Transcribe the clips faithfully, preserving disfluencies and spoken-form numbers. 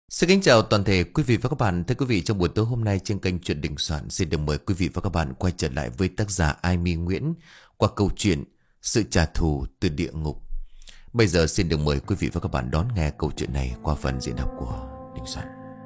Xin kính chào toàn thể quý vị và các bạn. Thưa quý vị, trong buổi tối hôm nay trên kênh Chuyện Đình Soạn xin được mời quý vị và các bạn quay trở lại với tác giả Ai Mi Nguyễn qua câu chuyện Sự trả thù từ địa ngục. Bây giờ xin được mời quý vị và các bạn đón nghe câu chuyện này qua phần diễn đọc của Đình Soạn.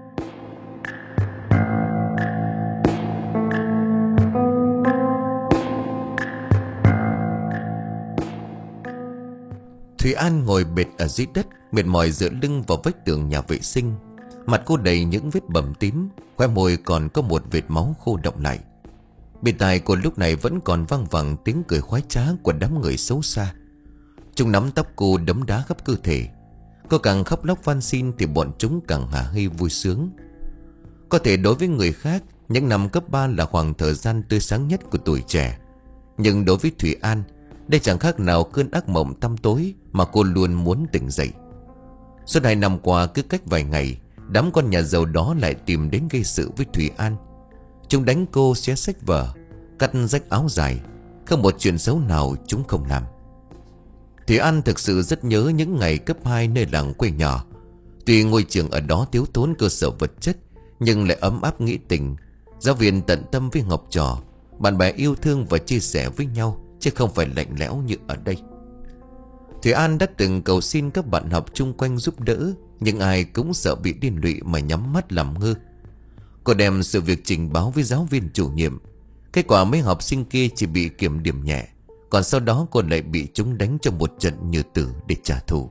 Thúy An ngồi bệt ở dưới đất, mệt mỏi dựa lưng vào vách tường nhà vệ sinh. Mặt cô đầy những vết bầm tím, khóe môi còn có một vệt máu khô đọng lại. Bên tai cô lúc này vẫn còn vang vẳng tiếng cười khoái trá của đám người xấu xa. Chúng nắm tóc cô đấm đá khắp cơ thể. Cô càng khóc lóc van xin thì bọn chúng càng hả hê vui sướng. Có thể đối với người khác, những năm cấp ba là khoảng thời gian tươi sáng nhất của tuổi trẻ. Nhưng đối với Thúy An, đây chẳng khác nào cơn ác mộng tăm tối mà cô luôn muốn tỉnh dậy. Suốt hai năm qua, cứ cách vài ngày, đám con nhà giàu đó lại tìm đến gây sự với Thúy An. Chúng đánh cô, xé sách vở, cắt rách áo dài. Không một chuyện xấu nào chúng không làm. Thúy An thực sự rất nhớ những ngày cấp hai nơi làng quê nhỏ. Tuy ngôi trường ở đó thiếu thốn cơ sở vật chất, nhưng lại ấm áp nghĩa tình. Giáo viên tận tâm với học trò, bạn bè yêu thương và chia sẻ với nhau, chứ không phải lạnh lẽo như ở đây. Thúy An đã từng cầu xin các bạn học chung quanh giúp đỡ, nhưng ai cũng sợ bị liên lụy mà nhắm mắt làm ngơ. Cô đem sự việc trình báo với giáo viên chủ nhiệm. Kết quả mấy học sinh kia chỉ bị kiểm điểm nhẹ, còn sau đó cô lại bị chúng đánh cho một trận như tử để trả thù.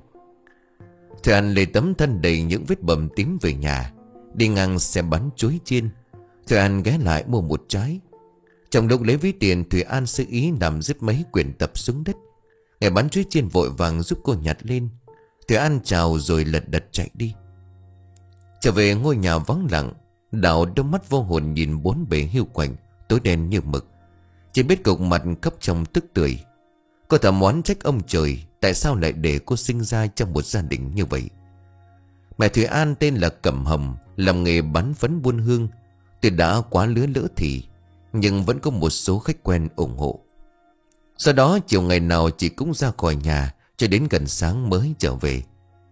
Thúy An lấy tấm thân đầy những vết bầm tím về nhà. Đi ngang xe bán chuối chiên, Thúy An ghé lại mua một trái. Trong lúc lấy ví tiền, Thúy An sơ ý làm rớt mấy quyển tập xuống đất. Người bán chuối chiên vội vàng giúp cô nhặt lên. Thúy An chào rồi lật đật chạy đi. Trở về ngôi nhà vắng lặng, Đạo đôi mắt vô hồn nhìn bốn bề hiu quạnh, tối đen như mực. Chỉ biết cục mặt khóc trong tức tưởi. Cô thầm oán trách ông trời, tại sao lại để cô sinh ra trong một gia đình như vậy. Mẹ Thúy An tên là Cẩm Hồng, làm nghề bán phấn buôn hương. Tuy đã quá lứa lỡ thì, nhưng vẫn có một số khách quen ủng hộ. Sau đó chiều ngày nào chị cũng ra khỏi nhà, cho đến gần sáng mới trở về.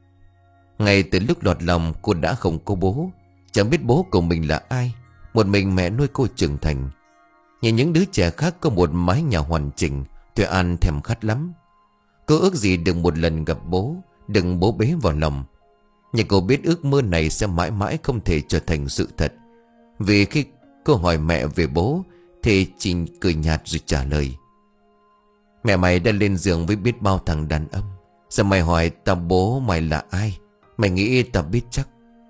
Ngay từ lúc lọt lòng, cô đã không có bố. Chẳng biết bố của mình là ai. Một mình mẹ nuôi cô trưởng thành. Nhìn những đứa trẻ khác có một mái nhà hoàn chỉnh, Thúy An thèm khát lắm. Cô ước gì được một lần gặp bố, đừng bố bế vào lòng. Nhưng cô biết ước mơ này sẽ mãi mãi không thể trở thành sự thật. Vì khi cô hỏi mẹ về bố, thì chị cười nhạt rồi trả lời: mẹ mày đã lên giường với biết bao thằng đàn ông. Giờ mày hỏi tao bố mày là ai, mày nghĩ tao biết chắc.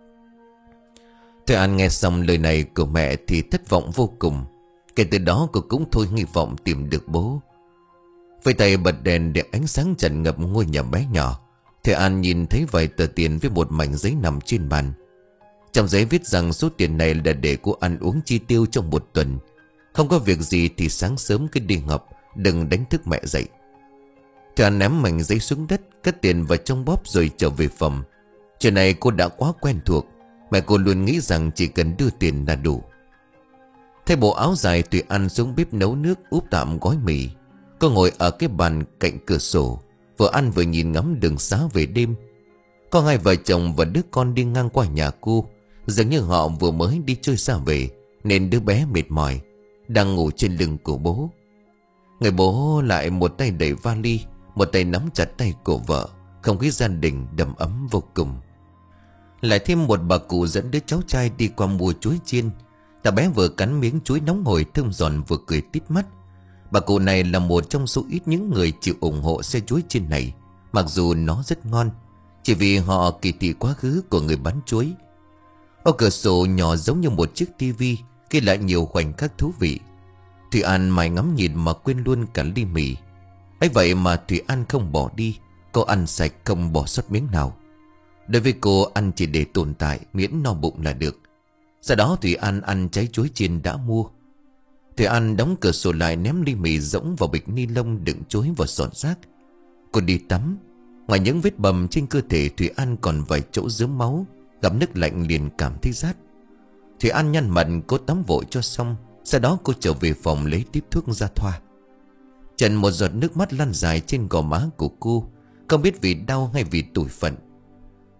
Thúy An nghe xong lời này của mẹ thì thất vọng vô cùng. Kể từ đó cô cũng thôi hy vọng tìm được bố. Với tay bật đèn để ánh sáng tràn ngập ngôi nhà bé nhỏ, Thúy An nhìn thấy vài tờ tiền với một mảnh giấy nằm trên bàn. Trong giấy viết rằng số tiền này là để cô ăn uống chi tiêu trong một tuần. Không có việc gì thì sáng sớm cứ đi học, đừng đánh thức mẹ dậy. Thúy An ném mảnh giấy xuống đất, cất tiền vào trong bóp rồi trở về phòng. Chuyện này cô đã quá quen thuộc. Mẹ cô luôn nghĩ rằng chỉ cần đưa tiền là đủ. Thay bộ áo dài, Thúy An xuống bếp nấu nước úp tạm gói mì. Cô ngồi ở cái bàn cạnh cửa sổ, vừa ăn vừa nhìn ngắm đường xá về đêm. Có hai vợ chồng và đứa con đi ngang qua nhà cô. Dường như họ vừa mới đi chơi xa về, nên đứa bé mệt mỏi, đang ngủ trên lưng của bố. Người bố lại một tay đẩy vali, một tay nắm chặt tay của vợ. Không khí gia đình đầm ấm vô cùng. Lại thêm một bà cụ dẫn đứa cháu trai đi qua mua chuối chiên. Thằng bé vừa cắn miếng chuối nóng hổi thơm giòn vừa cười tít mắt. Bà cụ này là một trong số ít những người chịu ủng hộ xe chuối chiên này, mặc dù nó rất ngon, chỉ vì họ kỳ thị quá khứ của người bán chuối. Ở cửa sổ nhỏ giống như một chiếc tivi, ghi lại nhiều khoảnh khắc thú vị. Thúy An mải ngắm nhìn mà quên luôn cả ly mì. ấy vậy mà Thúy An không bỏ đi. Cô ăn sạch không bỏ sót miếng nào. Đối với cô, ăn chỉ để tồn tại, miễn no bụng là được. Sau đó Thúy An ăn trái chuối chiên đã mua. Thúy An đóng cửa sổ lại, ném ly mì rỗng vào bịch ni lông đựng chuối vào sọt rác. Cô đi tắm. Ngoài những vết bầm trên cơ thể, Thúy An còn vài chỗ rớm máu. Gặp nước lạnh liền cảm thấy rát. Thúy An nhăn mặt cố tắm vội cho xong. Sau đó cô trở về phòng lấy tiếp thuốc ra thoa. Trần một giọt nước mắt lăn dài trên gò má của cô, không biết vì đau hay vì tủi phận.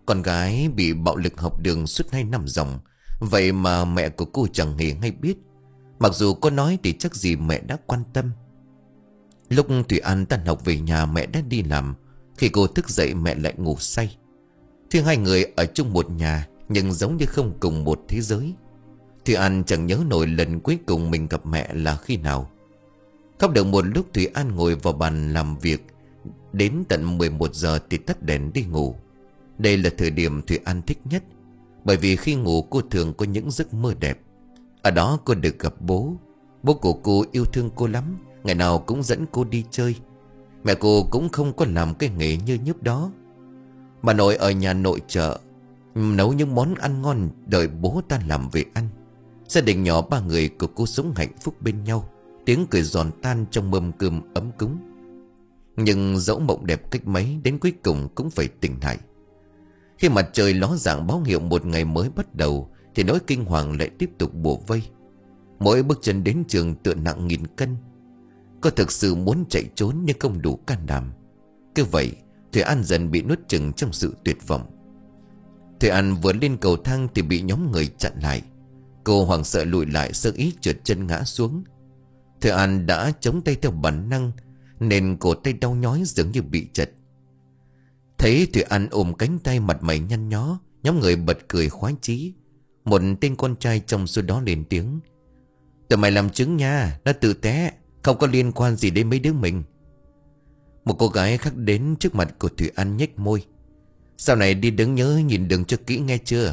Con gái bị bạo lực học đường suốt hai năm dòng. Vậy mà mẹ của cô chẳng hề hay biết. Mặc dù có nói thì chắc gì mẹ đã quan tâm. Lúc Thủy An tan học về nhà, mẹ đã đi làm. Khi cô thức dậy mẹ lại ngủ say. Tuy hai người ở chung một nhà, nhưng giống như không cùng một thế giới. Thủy An chẳng nhớ nổi lần cuối cùng mình gặp mẹ là khi nào. Khóc được một lúc, Thủy An ngồi vào bàn làm việc. Đến tận mười một giờ thì tắt đèn đi ngủ. Đây là thời điểm Thủy An thích nhất, bởi vì khi ngủ cô thường có những giấc mơ đẹp. Ở đó cô được gặp bố. Bố của cô yêu thương cô lắm, ngày nào cũng dẫn cô đi chơi. Mẹ cô cũng không có làm cái nghề như nhấp đó. Bà nội ở nhà nội trợ, nấu những món ăn ngon đợi bố ta làm về ăn. Gia đình nhỏ ba người của cô sống hạnh phúc bên nhau, tiếng cười giòn tan trong mâm cơm ấm cúng. Nhưng dẫu mộng đẹp cách mấy, đến cuối cùng cũng phải tỉnh lại. Khi mặt trời ló dạng báo hiệu một ngày mới bắt đầu, thì nỗi kinh hoàng lại tiếp tục bủa vây. Mỗi bước chân đến trường tựa nặng nghìn cân. Cô thực sự muốn chạy trốn nhưng không đủ can đảm. Cứ vậy Thủy An dần bị nuốt chửng trong sự tuyệt vọng. Thủy An vừa lên cầu thang thì bị nhóm người chặn lại. Cô hoảng sợ lùi lại, sơ ý trượt chân ngã xuống. Thủy An đã chống tay theo bản năng, nên cổ tay đau nhói dường như bị chật. Thấy Thủy An ôm cánh tay, mặt mày nhăn nhó, nhóm người bật cười khoái chí. Một tên con trai trong số đó lên tiếng: "Tụi mày làm chứng nha, nó tự té, không có liên quan gì đến mấy đứa mình." Một cô gái khác đến trước mặt của Thủy An nhếch môi: "Sau này đi đứng nhớ nhìn đường cho kỹ nghe chưa."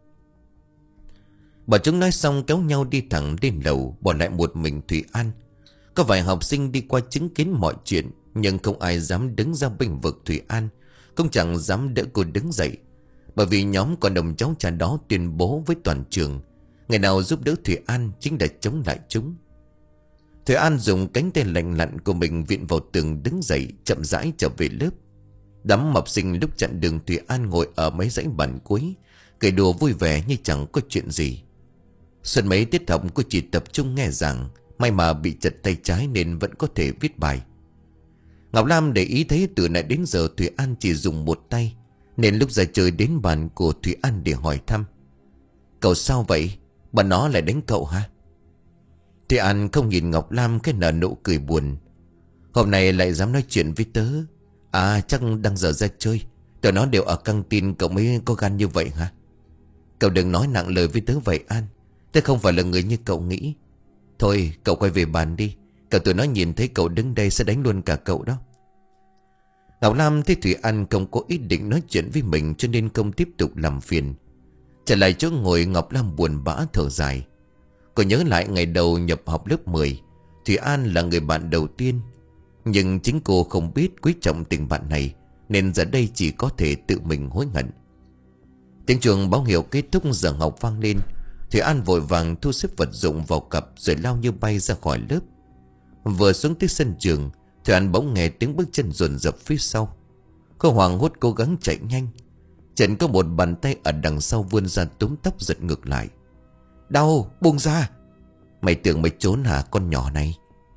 Bọn chúng nói xong kéo nhau đi thẳng lên lầu, bỏ lại một mình Thủy An. Có vài học sinh đi qua chứng kiến mọi chuyện, nhưng không ai dám đứng ra bênh vực Thủy An, cũng chẳng dám đỡ cô đứng dậy. Bởi vì nhóm con đồng cháu cha đó tuyên bố với toàn trường, ngày nào giúp đỡ Thủy An chính là chống lại chúng. Thủy An dùng cánh tay lành lặn của mình viện vào tường, đứng dậy chậm rãi trở về lớp. Đám học sinh lúc chặn đường Thủy An ngồi ở mấy dãy bàn cuối, cười đùa vui vẻ như chẳng có chuyện gì. Suốt mấy tiết học cô chỉ tập trung nghe giảng, may mà bị chật tay trái nên vẫn có thể viết bài. Ngọc Lam để ý thấy từ nãy đến giờ Thủy An chỉ dùng một tay, nên lúc ra chơi đến bàn của Thủy An để hỏi thăm: "Cậu sao vậy? Bà nó lại đánh cậu hả?" Thủy An không nhìn Ngọc Lam, cái nở nụ cười buồn: "Hôm nay lại dám nói chuyện với tớ? À, chắc đang giờ ra chơi, tụi nó đều ở căng tin, cậu mới có gan như vậy hả? Cậu đừng nói nặng lời với tớ vậy An, tớ không phải là người như cậu nghĩ. Thôi cậu quay về bàn đi, cậu tụi nó nhìn thấy cậu đứng đây sẽ đánh luôn cả cậu đó." Ngọc Lam thấy Thủy An không có ý định nói chuyện với mình, cho nên không tiếp tục làm phiền. Trở lại chỗ ngồi, Ngọc Lam buồn bã thở dài. Cô nhớ lại ngày đầu nhập học lớp mười, Thủy An là người bạn đầu tiên. Nhưng chính cô không biết quý trọng tình bạn này, nên giờ đây chỉ có thể tự mình hối hận. Tiếng chuông báo hiệu kết thúc giờ học vang lên. Thủy An vội vàng thu xếp vật dụng vào cặp rồi lao như bay ra khỏi lớp. Vừa xuống tới sân trường, Thủy An bỗng nghe tiếng bước chân dồn dập phía sau. Cô hoảng hốt cố gắng chạy nhanh. Chợt có một bàn tay ở đằng sau vươn ra túm tóc giật ngược lại. "Đau, buông ra! Mày tưởng mày trốn hả con nhỏ này?"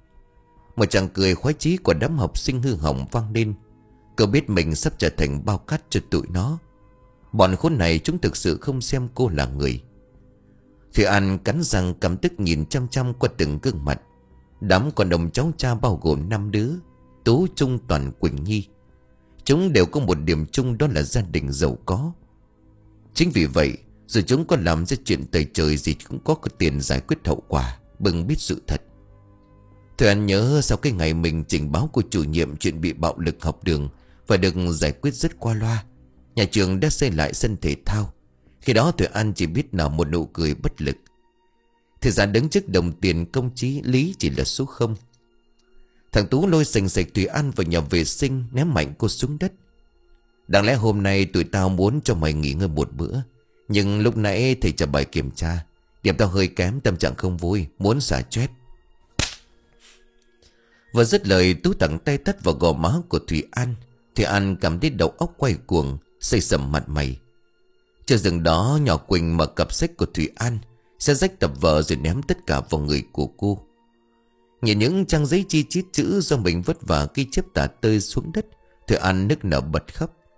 Một tràng cười khoái chí của đám học sinh hư hỏng vang lên. Cô biết mình sắp trở thành bao cát cho tụi nó. Bọn khốn này chúng thực sự không xem cô là người. Thủy An cắn răng căm tức nhìn chăm chăm qua từng gương mặt. Đám con đồng cháu cha bao gồm năm đứa: Tú, Trung, Toàn, Quỳnh Nhi. Chúng đều có một điểm chung, đó là gia đình giàu có. Chính vì vậy, dù chúng có làm ra chuyện tày trời gì cũng có tiền giải quyết hậu quả, bừng biết sự thật. Thủy An nhớ sau cái ngày mình trình báo của chủ nhiệm chuyện bị bạo lực học đường và được giải quyết rất qua loa, nhà trường đã xây lại sân thể thao. Khi đó Thủy An chỉ biết nở một nụ cười bất lực. Thì ra đứng trước đồng tiền công chí lý chỉ là số không. Thằng Tú lôi sành sạch Thủy An vào nhà vệ sinh, ném mạnh cô xuống đất. "Đáng lẽ hôm nay tụi tao muốn cho mày nghỉ ngơi một bữa, nhưng lúc nãy thầy trả bài kiểm tra, điểm tao hơi kém, tâm trạng không vui, muốn xả stress." Vừa dứt lời, Tú thẳng tay tát vào gò má của Thủy An. Thủy An cảm thấy đầu óc quay cuồng, xây sầm mặt mày. Chưa dừng đó, nhỏ Quỳnh mở cặp sách của Thủy An, sẽ rách tập vở rồi ném tất cả vào người của cô. Nhìn những trang giấy chi chít chữ do mình vất vả ghi chép tả tơi xuống đất, Thủy An nức nở bật khóc.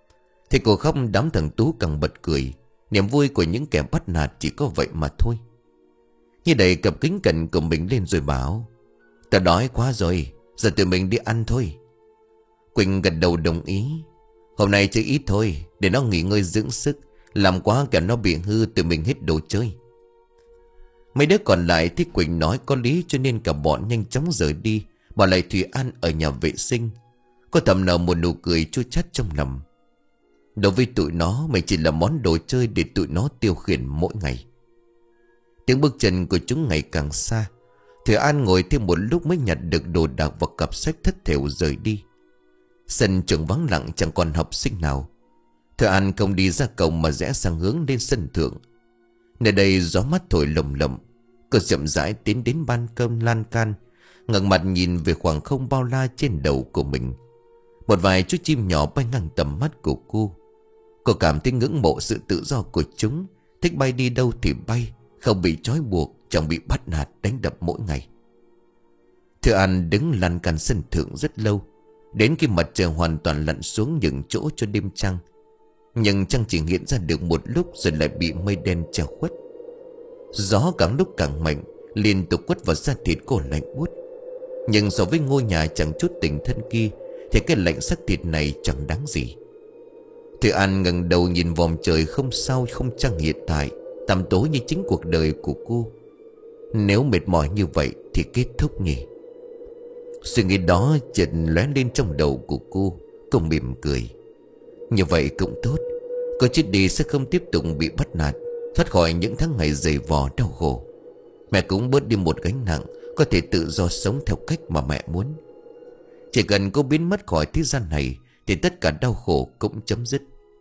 Thì cô khóc, đám thằng Tú càng bật cười. Niềm vui của những kẻ bắt nạt chỉ có vậy mà thôi. Như đẩy cặp kính cận của mình lên rồi bảo: "Tao đói quá rồi, giờ tụi mình đi ăn thôi." Quỳnh gật đầu đồng ý. "Hôm nay chơi ít thôi, để nó nghỉ ngơi dưỡng sức. Làm quá cả nó bị hư, tụi mình hết đồ chơi." Mấy đứa còn lại thấy Quỳnh nói có lý, cho nên cả bọn nhanh chóng rời đi, bỏ lại Thủy An ở nhà vệ sinh. Cô thầm nở một nụ cười chua chát trong lòng. Đối với tụi nó, mình chỉ là món đồ chơi để tụi nó tiêu khiển mỗi ngày. Tiếng bước chân của chúng ngày càng xa. Thủy An ngồi thêm một lúc mới nhặt được đồ đạc và cặp sách thất thểu rời đi. Sân trường vắng lặng, chẳng còn học sinh nào. Thủy An không đi ra cổng mà rẽ sang hướng lên sân thượng. Nơi đây gió mát thổi lồng lộng. Cô chậm rãi tiến đến ban công lan can, ngẩng mặt nhìn về khoảng không bao la trên đầu của mình. Một vài chú chim nhỏ bay ngang tầm mắt của cô. Cô cảm thấy ngưỡng mộ sự tự do của chúng. Thích bay đi đâu thì bay, không bị trói buộc, chẳng bị bắt nạt đánh đập mỗi ngày. Thưa An đứng lan can sân thượng rất lâu, đến khi mặt trời hoàn toàn lặn xuống nhường chỗ cho đêm trăng. Nhưng trăng chỉ hiện ra được một lúc rồi lại bị mây đen che khuất. Gió càng lúc càng mạnh, liên tục quất vào da thịt cô lạnh buốt. Nhưng so với ngôi nhà chẳng chút tình thân kia thì cái lạnh xác thịt này chẳng đáng gì. Thủy An ngẩng đầu nhìn vòm trời không sao không trăng hiện tại, tăm tối như chính cuộc đời của cô. Nếu mệt mỏi như vậy thì kết thúc nhỉ? Suy nghĩ đó chợt lóe lên trong đầu của cô. Cô mỉm cười. Như vậy cũng tốt. Cô chết đi sẽ không tiếp tục bị bắt nạt, thoát khỏi những tháng ngày dày vò đau khổ. Mẹ cũng bớt đi một gánh nặng, có thể tự do sống theo cách mà mẹ muốn. Chỉ cần cô biến mất khỏi thế gian này thì tất cả đau khổ cũng chấm dứt.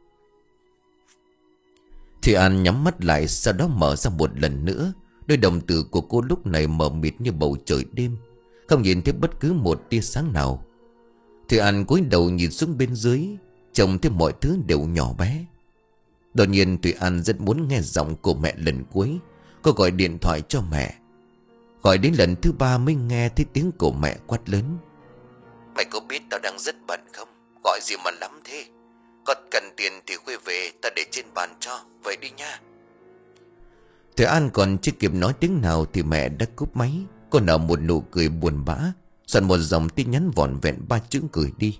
Thủy An nhắm mắt lại, sau đó mở ra một lần nữa. Đôi đồng tử của cô lúc này mờ mịt như bầu trời đêm, không nhìn thấy bất cứ một tia sáng nào. Thủy An cúi đầu nhìn xuống bên dưới, trông thấy mọi thứ đều nhỏ bé. Đột nhiên Thủy An rất muốn nghe giọng của mẹ lần cuối. Cô gọi điện thoại cho mẹ. Gọi đến lần thứ ba mới nghe thấy tiếng của mẹ quát lớn: "Mày có biết tao đang rất bận không? Gọi gì mà lắm thế? Có cần tiền thì khuya về, tao để trên bàn cho. Vậy đi nha." Thủy An còn chưa kịp nói tiếng nào thì mẹ đã cúp máy. Cô nở một nụ cười buồn bã, soạn một dòng tin nhắn vỏn vẹn ba chữ gửi đi.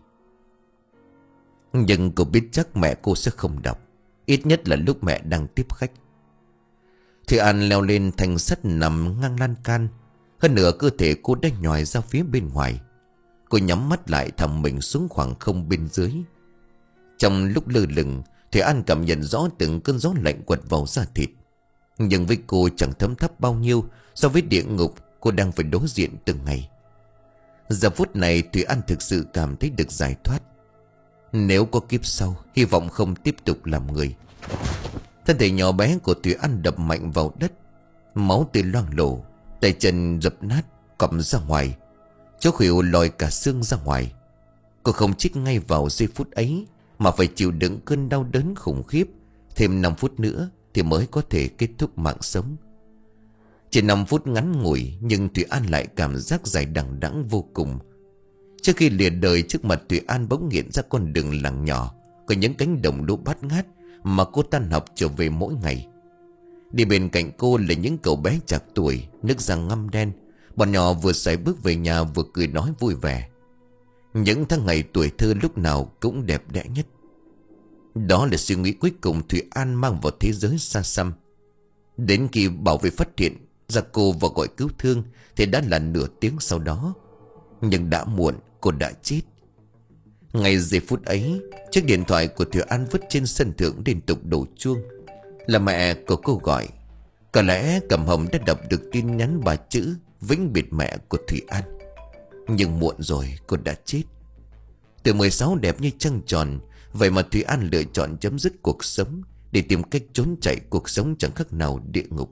Nhưng cô biết chắc mẹ cô sẽ không đọc, ít nhất là lúc mẹ đang tiếp khách. Thủy An leo lên thành sắt nằm ngang lan can. Hơn nửa cơ thể cô đã nhòi ra phía bên ngoài. Cô nhắm mắt lại thầm mình xuống khoảng không bên dưới. Trong lúc lơ lửng, Thủy An cảm nhận rõ từng cơn gió lạnh quật vào da thịt. Nhưng với cô chẳng thấm thấp bao nhiêu so với địa ngục cô đang phải đối diện từng ngày. Giờ phút này Thủy An thực sự cảm thấy được giải thoát. Nếu có kiếp sau, hy vọng không tiếp tục làm người. Thân thể nhỏ bé của Thủy An đập mạnh vào đất. Máu tươi loang lổ, tay chân dập nát, cọp ra ngoài. Chỗ khuỷu lòi cả xương ra ngoài. Cô không chết ngay vào giây phút ấy, mà phải chịu đựng cơn đau đớn khủng khiếp. Thêm năm phút nữa thì mới có thể kết thúc mạng sống. Chỉ năm phút ngắn ngủi, nhưng Thủy An lại cảm giác dài đằng đẵng vô cùng. Trước khi lìa đời, trước mặt Thủy An bỗng hiện ra con đường làng nhỏ, có những cánh đồng lúa bát ngát mà cô tan học trở về mỗi ngày. Đi bên cạnh cô là những cậu bé chạc tuổi, nước da ngăm đen. Bọn nhỏ vừa sải bước về nhà vừa cười nói vui vẻ. Những tháng ngày tuổi thơ lúc nào cũng đẹp đẽ nhất. Đó là suy nghĩ cuối cùng Thủy An mang vào thế giới xa xăm. Đến khi bảo vệ phát hiện ra cô và gọi cứu thương thì đã là nửa tiếng sau đó. Nhưng đã muộn, cô đã chết. Ngay giây phút ấy, chiếc điện thoại của Thủy An vứt trên sân thượng liên tục đổ chuông. Là mẹ của cô gọi. Có lẽ Cẩm Hồng đã đọc được tin nhắn ba chữ vĩnh biệt mẹ của Thủy An. Nhưng muộn rồi, cô đã chết. Từ mười sáu đẹp như trăng tròn, vậy mà Thủy An lựa chọn chấm dứt cuộc sống để tìm cách trốn chạy cuộc sống chẳng khác nào địa ngục.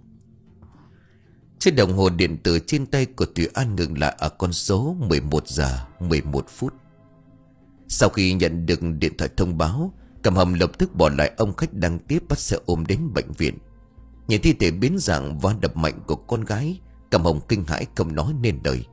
Chiếc đồng hồ điện tử trên tay của Thủy An ngừng lại ở con số mười một giờ mười một phút. Sau khi nhận được điện thoại thông báo, Cẩm Hồng lập tức bỏ lại ông khách đang tiếp, bắt xe ôm đến bệnh viện. Nhìn thi thể biến dạng và đập mạnh của con gái, Cẩm Hồng kinh hãi không nói nên lời.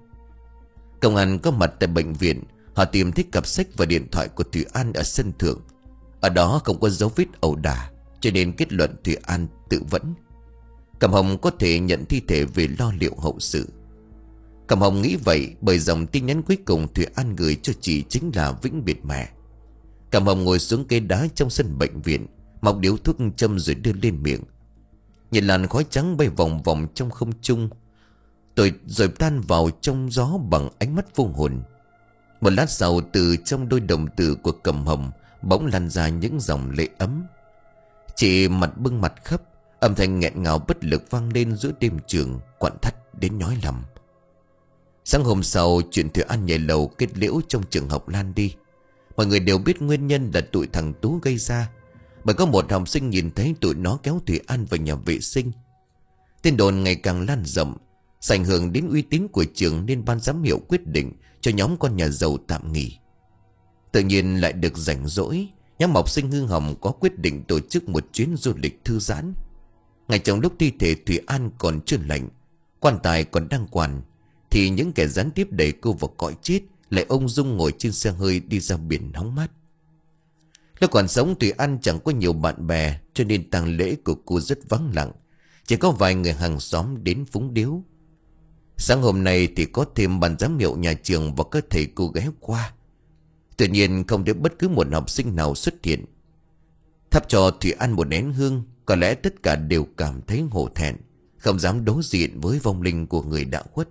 Công an có mặt tại bệnh viện. Họ tìm thấy cặp sách và điện thoại của Thủy An ở sân thượng. Ở đó không có dấu vết ẩu đả, cho nên kết luận Thủy An tự vẫn. Cẩm Hồng có thể nhận thi thể về lo liệu hậu sự. Cẩm Hồng nghĩ vậy bởi dòng tin nhắn cuối cùng Thủy An gửi cho chị chính là vĩnh biệt mẹ. Cẩm Hồng ngồi xuống cây đá trong sân bệnh viện, mọc điếu thuốc châm rồi đưa lên miệng. Nhìn làn khói trắng bay vòng vòng trong không trung, rồi, rồi tan vào trong gió bằng ánh mắt vô hồn. Một lát sau, từ trong đôi đồng tử của Cẩm Hồng bỗng lan ra những dòng lệ ấm. Chị mặt bưng mặt khóc, âm thanh nghẹn ngào bất lực vang lên giữa đêm trường, quặn thắt đến nhói lòng. Sáng hôm sau, chuyện Thủy An nhảy lầu kết liễu trong trường học lan đi. Mọi người đều biết nguyên nhân là tụi thằng Tú gây ra, bởi có một học sinh nhìn thấy tụi nó kéo Thủy An vào nhà vệ sinh. Tin đồn ngày càng lan rộng, ảnh hưởng đến uy tín của trường, nên ban giám hiệu quyết định cho nhóm con nhà giàu tạm nghỉ. Tự nhiên lại được rảnh rỗi, nhóm học sinh hư hỏng có quyết định tổ chức một chuyến du lịch thư giãn. Ngay trong lúc thi thể Thủy An còn chưa lạnh, quan tài còn đang quằn, thì những kẻ gián tiếp đẩy cô vào cõi chết lại ung dung ngồi trên xe hơi đi ra biển hóng mát. Lúc còn sống, Thủy An chẳng có nhiều bạn bè, cho nên tang lễ của cô rất vắng lặng, chỉ có vài người hàng xóm đến phúng điếu. Sáng hôm nay thì có thêm ban giám hiệu nhà trường và các thầy cô ghé qua. Tuy nhiên không thấy bất cứ một học sinh nào xuất hiện. Thắp cho Thủy An một nén hương, có lẽ tất cả đều cảm thấy hổ thẹn, không dám đối diện với vong linh của người đã khuất.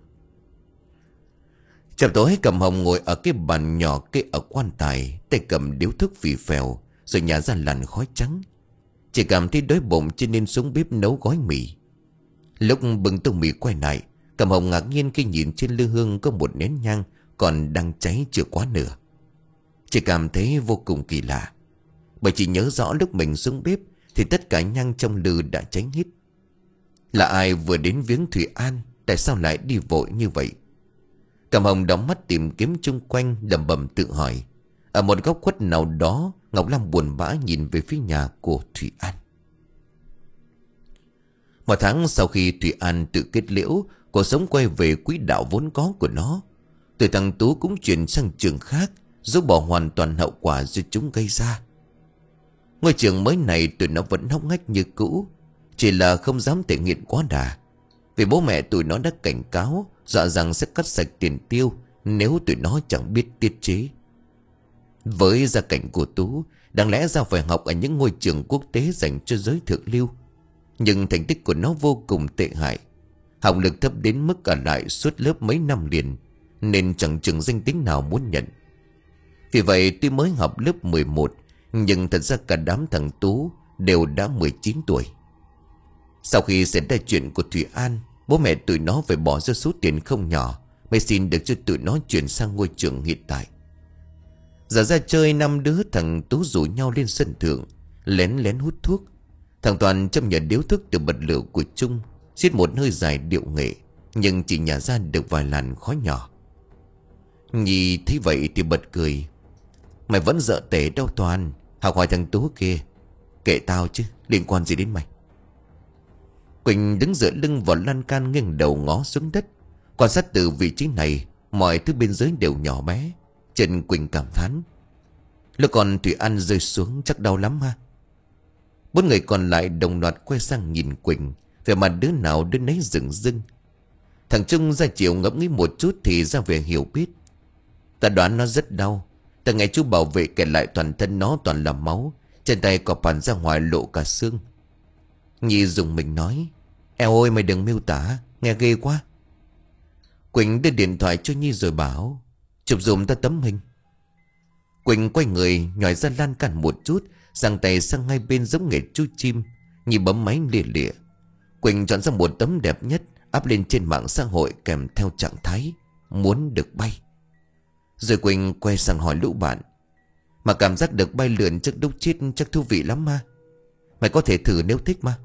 Chập tối, Cẩm Hồng ngồi ở cái bàn nhỏ kê ở quan tài, tay cầm điếu thuốc phì phèo, rồi nhả ra làn khói trắng. Chỉ cảm thấy đói bụng cho nên xuống bếp nấu gói mì. Lúc bưng tô mì quay lại, Cẩm Hồng ngạc nhiên khi nhìn trên lư hương có một nén nhang còn đang cháy chưa quá nửa. Chị cảm thấy vô cùng kỳ lạ, bởi chị nhớ rõ lúc mình xuống bếp thì tất cả nhang trong lư đã cháy hết. Là ai vừa đến viếng Thủy An, tại sao lại đi vội như vậy? Cẩm Hồng đóng mắt tìm kiếm chung quanh, lẩm bẩm tự hỏi. Ở một góc khuất nào đó, Ngọc Lam buồn bã nhìn về phía nhà của Thủy An. Một tháng sau khi Thủy An tự kết liễu, cuộc sống quay về quỹ đạo vốn có của nó. Từ thằng Tú cũng chuyển sang trường khác, dẫu bỏ hoàn toàn hậu quả do chúng gây ra. Ngôi trường mới này tụi nó vẫn hốc hách như cũ, chỉ là không dám thể hiện quá đà. Vì bố mẹ tụi nó đã cảnh cáo, dọa rằng sẽ cắt sạch tiền tiêu nếu tụi nó chẳng biết tiết chế. Với gia cảnh của Tú, đáng lẽ ra phải học ở những ngôi trường quốc tế dành cho giới thượng lưu. Nhưng thành tích của nó vô cùng tệ hại, học lực thấp đến mức ở lại suốt lớp mấy năm liền, nên chẳng chừng danh tính nào muốn nhận. Vì vậy tuy mới học lớp mười một, nhưng thật ra cả đám thằng Tú đều đã mười chín tuổi. Sau khi xảy ra chuyện của Thủy An, bố mẹ tụi nó phải bỏ ra số tiền không nhỏ mới xin được cho tụi nó chuyển sang ngôi trường hiện tại. Giờ ra chơi, năm đứa thằng Tú rủ nhau lên sân thượng, lén lén hút thuốc. Thằng Toàn châm nhờ điếu thuốc từ bật lửa của Trung, xiết một hơi dài điệu nghệ, nhưng chỉ nhả ra được vài làn khói nhỏ. Nhi thấy vậy thì bật cười. Mày vẫn dợ tể đâu Toàn, học hỏi thằng Tú kia. Kệ tao chứ, liên quan gì đến mày? Quỳnh đứng dựa lưng vào lan can, nghiêng đầu ngó xuống đất. Quan sát từ vị trí này, mọi thứ bên dưới đều nhỏ bé. Chân Quỳnh cảm thán. Lúc còn Thủy An rơi xuống chắc đau lắm ha. Bốn người còn lại đồng loạt quay sang nhìn Quỳnh, vẻ mặt đứa nào đứa nấy rừng rưng. Thằng Trung ra chiều ngẫm nghĩ một chút thì ra vẻ hiểu biết. Ta đoán nó rất đau. Từ ngày chú bảo vệ kể lại toàn thân nó toàn là máu, trên tay có phản ra ngoài lộ cả xương. Nhi dùng mình nói. Eo ơi mày đừng miêu tả, nghe ghê quá. Quỳnh đưa điện thoại cho Nhi rồi bảo chụp dùm ta tấm hình. Quỳnh quay người nhòi ra lan can một chút, giang tay sang hai bên giống nghề chú chim. Nhi bấm máy lìa lịa. Quỳnh chọn ra một tấm đẹp nhất, up lên trên mạng xã hội kèm theo trạng thái muốn được bay. Rồi Quỳnh quay sang hỏi lũ bạn. Mà cảm giác được bay lượn trước lúc chết chắc thú vị lắm ma. Mày có thể thử nếu thích mà.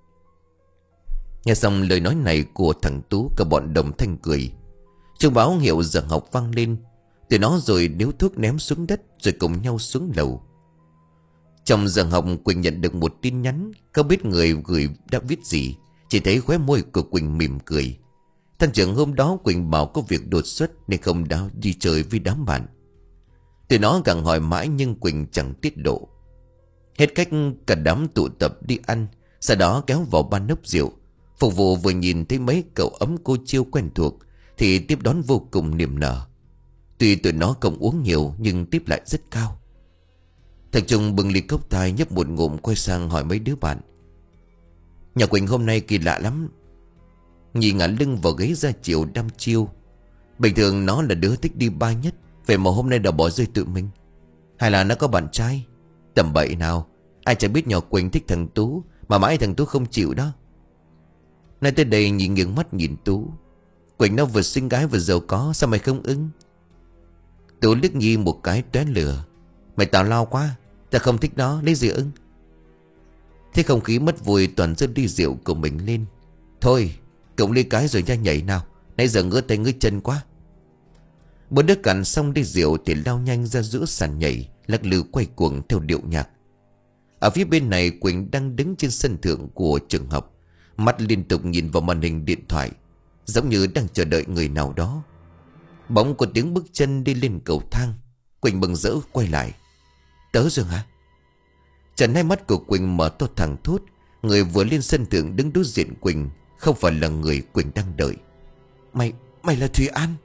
Nghe xong lời nói này của thằng Tú, cả bọn đồng thanh cười. Chuông báo hiệu giờ học vang lên. Tụi nó rồi điếu thuốc ném xuống đất, rồi cùng nhau xuống lầu. Trong giờ học, Quỳnh nhận được một tin nhắn. Không biết người gửi đã viết gì, chỉ thấy khóe môi của Quỳnh mỉm cười. Thằng trưởng hôm đó Quỳnh bảo có việc đột xuất nên không đã đi chơi với đám bạn. Tụi nó càng hỏi mãi nhưng Quỳnh chẳng tiết lộ. Hết cách cả đám tụ tập đi ăn. Sau đó kéo vào ban nốc rượu. Phục vụ vừa nhìn thấy mấy cậu ấm cô chiêu quen thuộc thì tiếp đón vô cùng niềm nở. Tuy tụi nó không uống nhiều nhưng tiếp lại rất cao. Thằng Trung bưng ly cốc tài nhấp một ngụm, quay sang hỏi mấy đứa bạn: Nhà Quỳnh hôm nay kỳ lạ lắm. Nhị ngả lưng vào ghế ra chiều đăm chiêu. Bình thường nó là đứa thích đi bar nhất, vậy mà hôm nay đã bỏ rơi tự mình. Hay là nó có bạn trai? Tầm bậy nào. Ai chẳng biết nhỏ Quỳnh thích thằng Tú, mà mãi thằng Tú không chịu đó. Nói tới đây Nhị nghiêng mắt nhìn Tú. Quỳnh nó vừa xinh gái vừa giàu có, sao mày không ưng? Tú liếc Nhi một cái tóe lửa: Mày tào lao quá, ta không thích nó, lấy gì ưng? Thế không khí mất vui, toàn dứt ly rượu của mình lên. Thôi cộng ly cái rồi nha nhảy nào, nãy giờ ngứa tay ngứa chân quá. Bốn đứa cạn xong ly rượu thì lao nhanh ra giữa sàn nhảy, lắc lư quay cuồng theo điệu nhạc. Ở phía bên này Quỳnh đang đứng trên sân thượng của trường học, mắt liên tục nhìn vào màn hình điện thoại, giống như đang chờ đợi người nào đó. Bỗng có tiếng bước chân đi lên cầu thang. Quỳnh mừng rỡ quay lại: Tớ rồi hả? Trần hai mắt của Quỳnh mở to thẳng thốt. Người vừa lên sân thượng đứng đối diện Quỳnh không phải là người Quỳnh đang đợi. Mày, mày là Thùy An?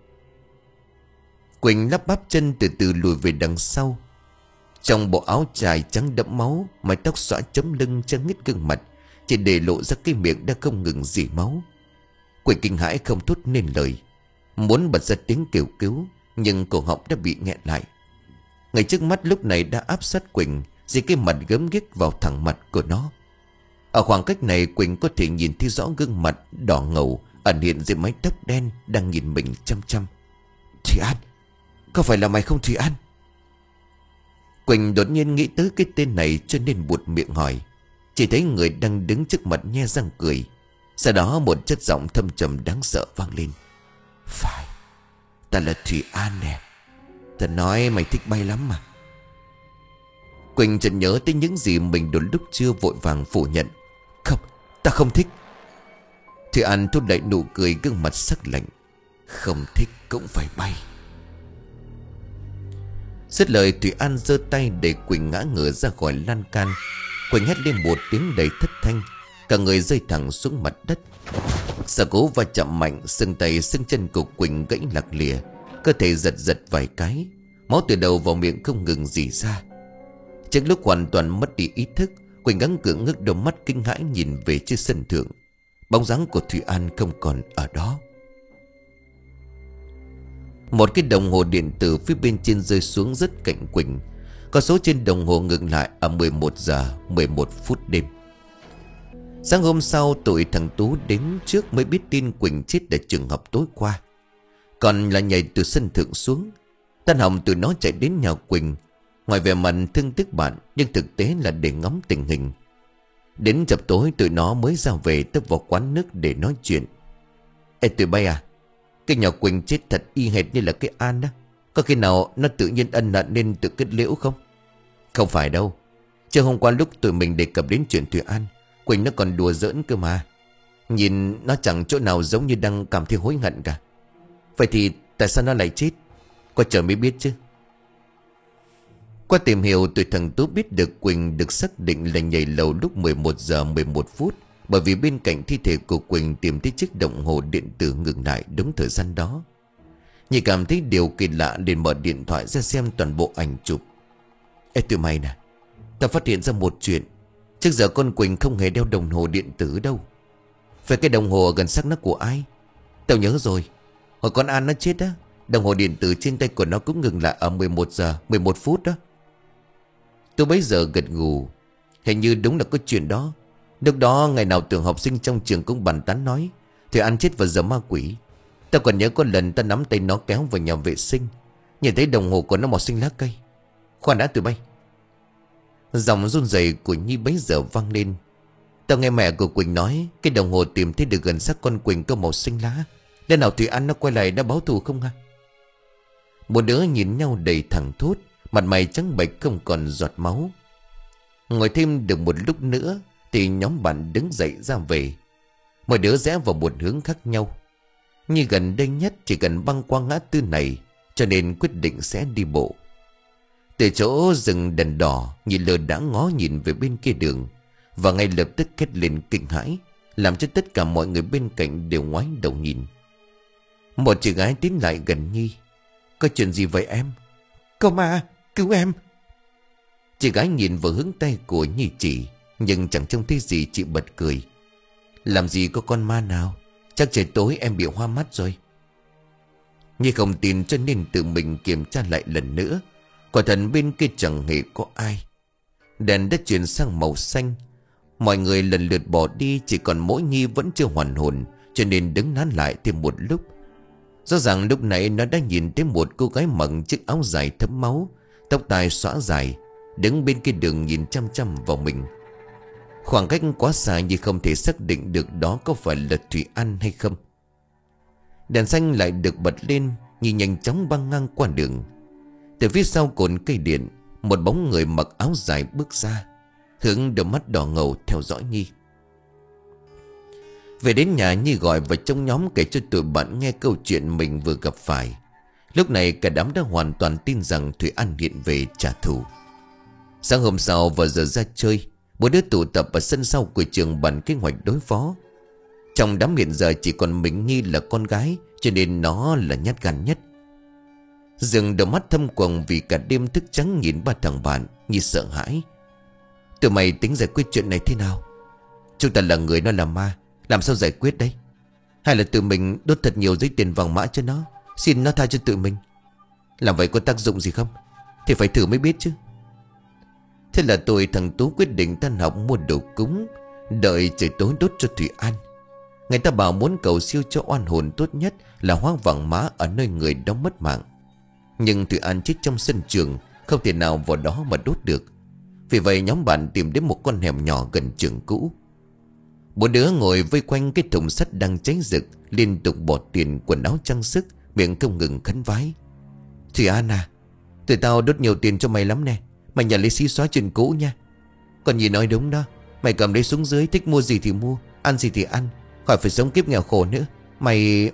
Quỳnh lắp bắp chân từ từ lùi về đằng sau. Trong bộ áo trải trắng đẫm máu, mái tóc xõa chấm lưng che hết gương mặt, chỉ để lộ ra cái miệng đang không ngừng rỉ máu. Quỳnh kinh hãi không thốt nên lời, muốn bật ra tiếng kêu cứu, nhưng cổ họng đã bị nghẹn lại. Người trước mắt lúc này đã áp sát Quỳnh, dì cái mặt gớm ghiếc vào thẳng mặt của nó. Ở khoảng cách này Quỳnh có thể nhìn thấy rõ gương mặt đỏ ngầu ẩn hiện dưới mái tóc đen đang nhìn mình chăm chăm. Thùy An, có phải là mày không Thùy An? Quỳnh đột nhiên nghĩ tới cái tên này cho nên buột miệng hỏi. Chỉ thấy người đang đứng trước mặt nhe răng cười. Sau đó một chất giọng thâm trầm đáng sợ vang lên: Phải, ta là Thùy An nè. Ta nói mày thích bay lắm mà. Quỳnh chợt nhớ tới những gì mình đôi lúc chưa, vội vàng phủ nhận: Không, ta không thích. Thùy An thốt lại nụ cười, gương mặt sắc lạnh: Không thích cũng phải bay. Dứt lời Thùy An giơ tay để Quỳnh ngã ngửa ra khỏi lan can. Quỳnh hét lên một tiếng đầy thất thanh, cả người rơi thẳng xuống mặt đất. Sợ cố va chạm mạnh, xương tay xương chân của Quỳnh gãy lạc lìa, cơ thể giật giật vài cái, máu từ đầu vào miệng không ngừng rỉ ra. Trước lúc hoàn toàn mất đi ý thức, Quỳnh gắng gượng ngước đôi mắt kinh hãi nhìn về trên sân thượng. Bóng dáng của Thùy An không còn ở đó. Một cái đồng hồ điện tử phía bên trên rơi xuống rất cạnh Quỳnh. Con số trên đồng hồ ngừng lại ở mười một giờ mười một phút đêm. Sáng hôm sau tụi thằng Tú đến trước mới biết tin Quỳnh chết ở trường học tối qua. Còn là nhảy từ sân thượng xuống. Tan học tụi nó chạy đến nhà Quỳnh. Ngoài vẻ mặt thương tiếc bạn, nhưng thực tế là để ngắm tình hình. Đến chập tối tụi nó mới ra về, tấp vào quán nước để nói chuyện. Ê tụi bay à, cái nhà Quỳnh chết thật y hệt như là cái An đó. Có khi nào nó tự nhiên ân hận nên tự kết liễu không? Không phải đâu. Chứ hôm qua lúc tụi mình đề cập đến chuyện Thùy An, Quỳnh nó còn đùa giỡn cơ mà. Nhìn nó chẳng chỗ nào giống như đang cảm thấy hối hận cả. Vậy thì tại sao nó lại chết? Qua chờ mới biết chứ. Qua tìm hiểu tụi thằng Tú biết được Quỳnh được xác định là nhảy lầu lúc mười một giờ mười một phút, bởi vì bên cạnh thi thể của Quỳnh tìm thấy chiếc đồng hồ điện tử ngừng lại đúng thời gian đó. Nhị cảm thấy điều kỳ lạ liền mở điện thoại ra xem toàn bộ ảnh chụp. Ê tụi mày nè, tao phát hiện ra một chuyện. Trước giờ con Quỳnh không hề đeo đồng hồ điện tử đâu. Về cái đồng hồ gần xác nó của ai? Tao nhớ rồi, hồi con An nó chết á, đồng hồ điện tử trên tay của nó cũng ngừng lại ở mười một giờ mười một phút đó. Tôi bấy giờ gật gù. Hình như đúng là có chuyện đó. Lúc đó ngày nào tưởng học sinh trong trường cũng bàn tán nói thì An chết vào giờ ma quỷ. Tao còn nhớ có lần ta nắm tay nó kéo vào nhà vệ sinh, nhìn thấy đồng hồ của nó màu xanh lá cây. Khoan đã tụi bay. Giọng run rẩy của Nhi bấy giờ vang lên. Tao nghe mẹ của Quỳnh nói cái đồng hồ tìm thấy được gần xác con Quỳnh có màu xanh lá. Lẽ nào Thùy An nó quay lại đã báo thù không ha? Một đứa nhìn nhau đầy thẳng thốt, mặt mày trắng bệch không còn giọt máu. Ngồi thêm được một lúc nữa thì nhóm bạn đứng dậy ra về. Mỗi đứa rẽ vào một hướng khác nhau. Như gần đây nhất chỉ cần băng qua ngã tư này, cho nên quyết định sẽ đi bộ. Từ chỗ dừng đèn đỏ, nhị lơ đã ngó nhìn về bên kia đường, và ngay lập tức hét lên kinh hãi, làm cho tất cả mọi người bên cạnh đều ngoái đầu nhìn. Một chị gái tiến lại gần Nhi. Có chuyện gì vậy em? Có ma, cứu em. Chị gái nhìn vào hướng tay của Nhi chỉ, nhưng chẳng trông thấy gì. Chị bật cười. Làm gì có con ma nào, chắc trời tối em bị hoa mắt rồi. Nhi không tin cho nên tự mình kiểm tra lại lần nữa. Quả thật bên kia chẳng hề có ai. Đèn đã chuyển sang màu xanh. Mọi người lần lượt bỏ đi, chỉ còn mỗi Nhi vẫn chưa hoàn hồn, cho nên đứng nán lại thêm một lúc. Rõ ràng lúc nãy nó đã nhìn thấy một cô gái mặc chiếc áo dài thấm máu, tóc tai xõa dài, đứng bên kia đường nhìn chăm chăm vào mình. Khoảng cách quá xa nhưng không thể xác định được đó có phải là Thủy An hay không. Đèn xanh lại được bật lên, Nhi nhanh chóng băng ngang qua đường. Từ phía sau cột cây điện, một bóng người mặc áo dài bước ra, hướng đôi mắt đỏ ngầu theo dõi Nhi. Về đến nhà, Nhi gọi vào trong nhóm kể cho tụi bạn nghe câu chuyện mình vừa gặp phải. Lúc này cả đám đã hoàn toàn tin rằng Thủy An hiện về trả thù. Sáng hôm sau vào giờ ra chơi, mỗi đứa tụ tập ở sân sau của trường bàn kế hoạch đối phó. Trong đám hiện giờ chỉ còn mình Nhi là con gái, cho nên nó là nhát gan nhất. Dương đôi mắt thâm quầng vì cả đêm thức trắng nhìn ba thằng bạn. Nhi sợ hãi. Tụi mày tính giải quyết chuyện này thế nào? Chúng ta là người, nó là ma, làm sao giải quyết đấy? Hay là tụi mình đốt thật nhiều giấy tiền vàng mã cho nó, xin nó tha cho tụi mình? Làm vậy có tác dụng gì không? Thì phải thử mới biết chứ. Thế là tôi thằng Tú quyết định tan học mua đồ cúng, đợi trời tối đốt cho Thủy An. Người ta bảo muốn cầu siêu cho oan hồn tốt nhất là hóa vàng mã ở nơi người đó mất mạng. Nhưng Thủy An chết trong sân trường, không thể nào vào đó mà đốt được. Vì vậy nhóm bạn tìm đến một con hẻm nhỏ gần trường cũ. Bốn đứa ngồi vây quanh cái thùng sắt đang cháy rực, liên tục bỏ tiền, quần áo, trang sức, miệng không ngừng khấn vái. Thủy An à, tụi tao đốt nhiều tiền cho mày lắm nè, mày nhà lấy xí xóa chuyện cũ nha. Còn Nhi nói đúng đó, mày cầm lấy xuống dưới, thích mua gì thì mua, ăn gì thì ăn, khỏi phải sống kiếp nghèo khổ nữa. Mày...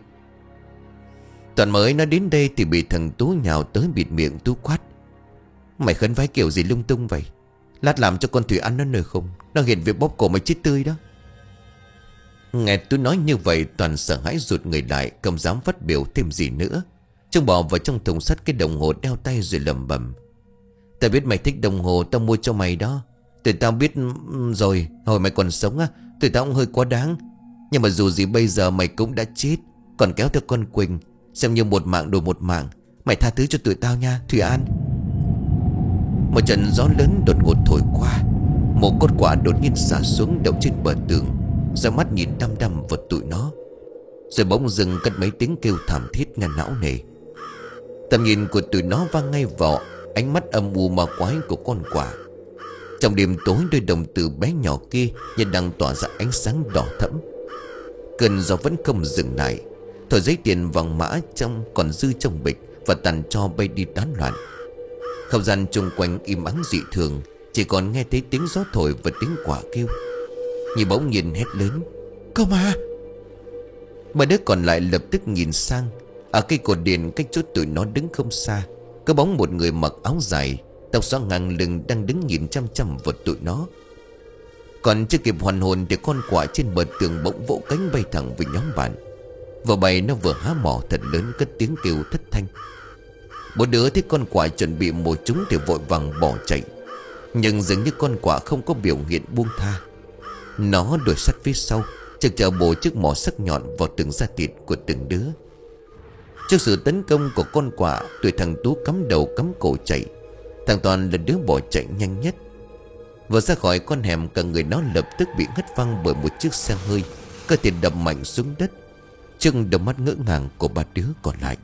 Toàn mới nó đến đây thì bị thằng Tú nhào tới bịt miệng. Tú quát: Mày khấn vái kiểu gì lung tung vậy? Lát làm cho con Thủy An nó nở không, nó hiện việc bóp cổ mày chết tươi đó. Nghe Tú nói như vậy, Toàn sợ hãi rụt người lại, không dám phát biểu thêm gì nữa. Trông bỏ vào trong thùng sắt cái đồng hồ đeo tay rồi lẩm bẩm: Tao biết mày thích đồng hồ, tao mua cho mày đó. Tụi tao biết rồi, hồi mày còn sống á, tụi tao cũng hơi quá đáng. Nhưng mà dù gì bây giờ mày cũng đã chết, còn kéo theo con Quỳnh, xem như một mạng đổi một mạng. Mày tha thứ cho tụi tao nha, Thủy An. Một trận gió lớn đột ngột thổi qua, một cốt quả đột nhiên xả xuống đậu trên bờ tường, ra mắt nhìn đăm đăm vào tụi nó, rồi bỗng dưng cất mấy tiếng kêu thảm thiết nghe não nề. Tầm nhìn của tụi nó vang ngay vào ánh mắt âm u ma quái của con quả. Trong đêm tối, đôi đồng tử bé nhỏ kia như đang tỏa ra ánh sáng đỏ thẫm. Cơn gió vẫn không dừng lại, thổi giấy tiền vàng mã trong còn dư trong bịch và tàn tro bay đi tán loạn. Không gian chung quanh im ắng dị thường, chỉ còn nghe thấy tiếng gió thổi và tiếng quả kêu. Nhi bỗng nhìn hét lớn: Có ma! Ba đứa còn lại lập tức nhìn sang. Ở cây cột điện cách chỗ tụi nó đứng không xa, có bóng một người mặc áo dài, tóc xõa ngang lưng đang đứng nhìn chăm chăm vào tụi nó. Còn chưa kịp hoàn hồn thì con quạ trên bờ tường bỗng vỗ cánh bay thẳng với nhóm bạn. Vừa bay nó vừa há mỏ thật lớn, cất tiếng kêu thất thanh. Bốn đứa thấy con quạ chuẩn bị mổ chúng thì vội vàng bỏ chạy. Nhưng dường như con quạ không có biểu hiện buông tha. Nó đuổi sát phía sau, trực chờ bổ chiếc mỏ sắc nhọn vào từng da thịt của từng đứa. Trước sự tấn công của con quạ, tụi thằng Tú cắm đầu cắm cổ chạy. Thằng Toàn là đứa bỏ chạy nhanh nhất. Vừa ra khỏi con hẻm, cả người nó lập tức bị hất văng bởi một chiếc xe hơi, cơ thể đập mạnh xuống đất. Trừng đôi mắt ngỡ ngàng của ba đứa còn lại.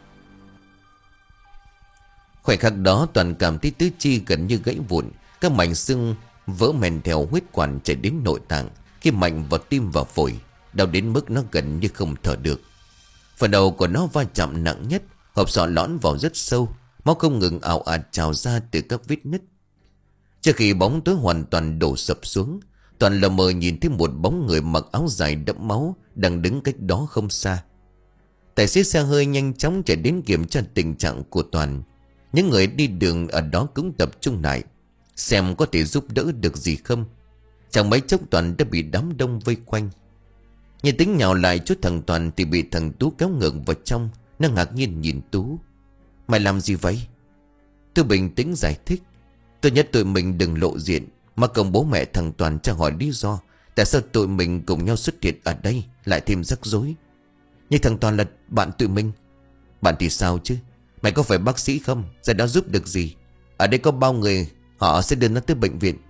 Khoảnh khắc đó, Toàn cảm thấy tứ chi gần như gãy vụn. Các mảnh xương vỡ mèn theo huyết quản chảy đến nội tạng, khi mạnh vào tim và phổi, đau đến mức nó gần như không thở được. Phần đầu của nó va chạm nặng nhất, hộp sọ lõn vào rất sâu, máu không ngừng ào ạt trào ra từ các vết nứt. Trước khi bóng tối hoàn toàn đổ sập xuống, Toàn lờ mờ nhìn thấy một bóng người mặc áo dài đẫm máu đang đứng cách đó không xa. Tài xế xe hơi nhanh chóng chạy đến kiểm tra tình trạng của Toàn. Những người đi đường ở đó cũng tập trung lại, xem có thể giúp đỡ được gì không. Chẳng mấy chốc Toàn đã bị đám đông vây quanh. Nhìn tính nhào lại chút thằng Toàn thì bị thằng Tú kéo ngược vào trong. Nó ngạc nhiên nhìn Tú. Mày làm gì vậy? Tôi bình tĩnh giải thích. Tôi nhất tụi mình đừng lộ diện, mà cùng bố mẹ thằng Toàn tra hỏi lý do tại sao tụi mình cùng nhau xuất hiện ở đây, lại thêm rắc rối. Nhưng thằng Toàn là bạn tụi mình. Bạn thì sao chứ? Mày có phải bác sĩ không? Ra đó giúp được gì? Ở đây có bao người, họ sẽ đưa nó tới bệnh viện.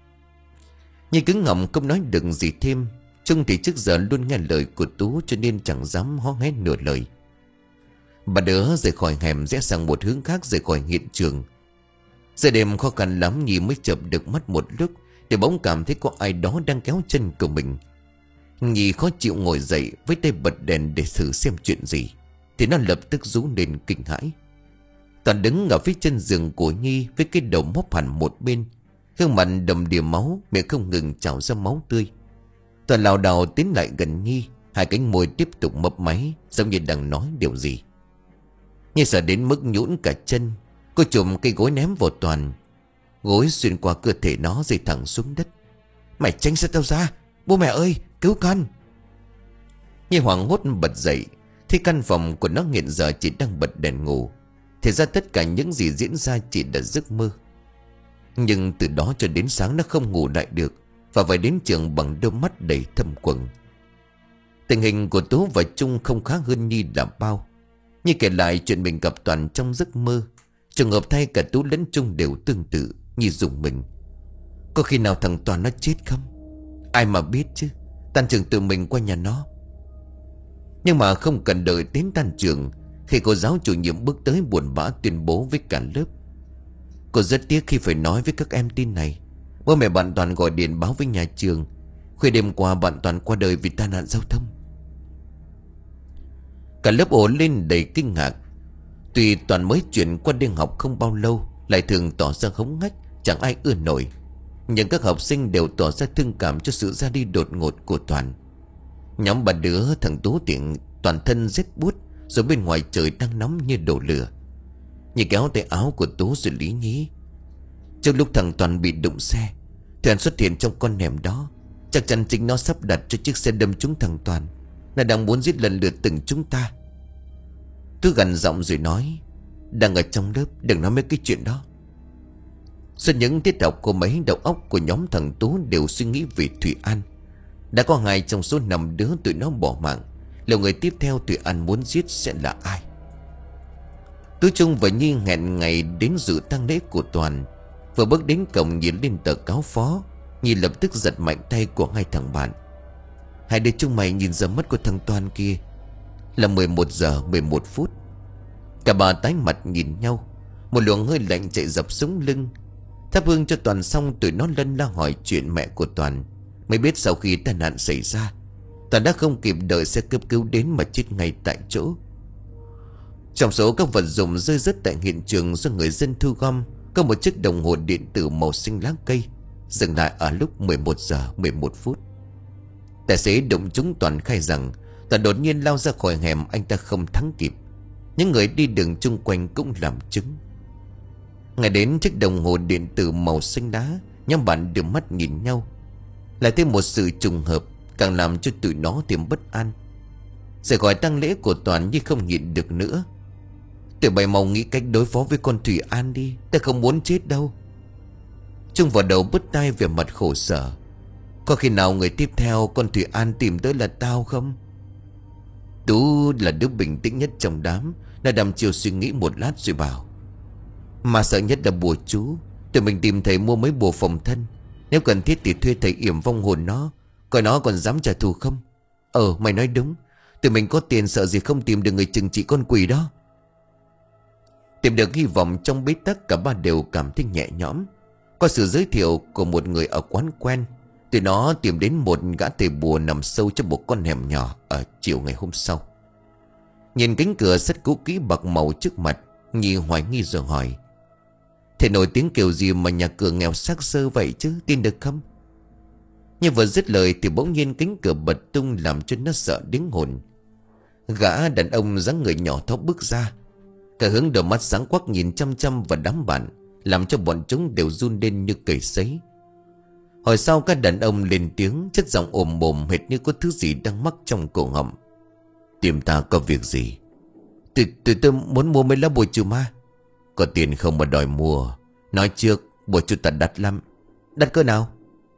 Nhi cứng ngậm không nói được gì thêm. Trung thì trước giờ luôn nghe lời của Tú, cho nên chẳng dám hó hé nửa lời. Bà đỡ rời khỏi hẻm, rẽ sang một hướng khác rời khỏi hiện trường. Giờ đêm khó khăn lắm Nhi mới chợp được mắt một lúc, để bỗng cảm thấy có ai đó đang kéo chân của mình. Nhi khó chịu ngồi dậy, với tay bật đèn để thử xem chuyện gì, thì nó lập tức rú lên kinh hãi. Toàn đứng ở phía chân giường của Nhi với cái đầu móc hẳn một bên, gương mặt đầm đìa máu, miệng không ngừng trào ra máu tươi. Toàn lảo đảo tiến lại gần Nhi, hai cánh môi tiếp tục mấp máy, giống như đang nói điều gì. Nhi sợ đến mức nhũn cả chân. Cô chùm cây gối ném vào Toàn. Gối xuyên qua cơ thể nó rơi thẳng xuống đất. Mày tránh xa tao ra, bố mẹ ơi, cứu con. Nhi hoảng hốt bật dậy, thì căn phòng của nó hiện giờ chỉ đang bật đèn ngủ. Thì ra tất cả những gì diễn ra chỉ là giấc mơ. Nhưng từ đó cho đến sáng nó không ngủ lại được, và phải đến trường bằng đôi mắt đầy thâm quầng. Tình hình của Tú và Trung không khá hơn Nhi là bao. Nhi kể lại chuyện mình gặp Toàn trong giấc mơ. Trường hợp thay cả Tú lẫn Trung đều tương tự. Nhi rùng mình. Có khi nào thằng Toàn nó chết không? Ai mà biết chứ. Tan trường tự mình qua nhà nó. Nhưng mà không cần đợi đến tan trường, khi cô giáo chủ nhiệm bước tới buồn bã tuyên bố với cả lớp. Cô rất tiếc khi phải nói với các em tin này. Bố mẹ bạn Toàn gọi điện báo với nhà trường, khuya đêm qua bạn Toàn qua đời vì tai nạn giao thông. Cả lớp ồ lên đầy kinh ngạc. Tuy Toàn mới chuyển qua đi học không bao lâu, lại thường tỏ ra hống hách, chẳng ai ưa nổi. Nhưng các học sinh đều tỏ ra thương cảm cho sự ra đi đột ngột của Toàn. Nhóm bà đứa thằng Tú tiện toàn thân rét buốt, rồi bên ngoài trời đang nóng như đổ lửa. Nhị kéo tay áo của Tú rồi lý nhí. Trong lúc thằng Toàn bị đụng xe, Toàn xuất hiện trong con hẻm đó. Chắc chắn chính nó sắp đặt cho chiếc xe đâm trúng thằng Toàn. Nó đang muốn giết lần lượt từng chúng ta. Tú gần giọng rồi nói. Đang ở trong lớp, đừng nói mấy cái chuyện đó. Suốt những tiết học của mấy đầu óc của nhóm thằng Tú đều suy nghĩ về Thủy An. Đã có hai trong số năm đứa tụi nó bỏ mạng. Liệu người tiếp theo Thủy An muốn giết sẽ là ai? Tú, Trung và Nhi hẹn ngày đến dự tang lễ của Toàn. Vừa bước đến cổng nhìn lên tờ cáo phó, Nhi lập tức giật mạnh tay của hai thằng bạn. Hai đứa chúng mày nhìn giờ mất của thằng Toàn kia. Là mười một giờ mười một phút. Cả ba tái mặt nhìn nhau. Một luồng hơi lạnh chạy dọc sống lưng. Thắp hương cho Toàn xong, tụi nó lân la hỏi chuyện mẹ của Toàn. Mới biết sau khi tai nạn xảy ra, Toàn đã không kịp đợi xe cấp cứu đến mà chết ngay tại chỗ. Trong số các vật dụng rơi rớt tại hiện trường do người dân thu gom, có một chiếc đồng hồ điện tử màu xanh lá cây, dừng lại ở lúc mười một giờ mười một phút. Tài xế đụng trúng Toàn khai rằng Toàn đột nhiên lao ra khỏi hẻm, anh ta không thắng kịp. Những người đi đường chung quanh cũng làm chứng. Ngày đến chiếc đồng hồ điện tử màu xanh lá, nhóm bạn đưa mắt nhìn nhau. Lại thêm một sự trùng hợp, càng làm cho tụi nó thêm bất an. Rời khỏi tang lễ của Toàn như không nhịn được nữa. Tụi bay mau nghĩ cách đối phó với con Thủy An đi, ta không muốn chết đâu. Trung vào đầu bứt tai về mặt khổ sở. Có khi nào người tiếp theo con Thủy An tìm tới là tao không? Tú là đứa bình tĩnh nhất trong đám. Nó đăm chiều suy nghĩ một lát rồi bảo. Mà sợ nhất là bùa chú. Tụi mình tìm thầy mua mấy bùa phòng thân. Nếu cần thiết thì thuê thầy yểm vong hồn nó, coi nó còn dám trả thù không. Ờ mày nói đúng. Tụi mình có tiền sợ gì không tìm được người trừng trị con quỷ đó. Tìm được hy vọng trong bế tắc, cả ba đều cảm thấy nhẹ nhõm. Qua sự giới thiệu của một người ở quán quen, tụi nó tìm đến một gã thầy bùa nằm sâu trong một con hẻm nhỏ ở chiều ngày hôm sau. Nhìn cánh cửa sắt cũ kỹ bạc màu trước mặt, Nhi hoài nghi rồi hỏi. Thầy nổi tiếng kiểu gì mà nhà cửa nghèo xác xơ vậy chứ, tin được không? Nhưng vừa dứt lời thì bỗng nhiên cánh cửa bật tung, làm cho nó sợ đến hồn. Gã đàn ông dáng người nhỏ thó bước ra. Gã Cả hướng đôi mắt sáng quắc nhìn chăm chăm vào đám bạn, làm cho bọn chúng đều run lên như cầy sấy. Hồi sau các đàn ông lên tiếng, chất giọng ồm ồm hệt như có thứ gì đang mắc trong cổ họng. Tìm ta có việc gì? Tụi tụi tôi muốn mua mấy lá bùa trừ ma. Có tiền không mà đòi mua? Nói trước, bùa chú ta đắt lắm. Đắt cỡ nào?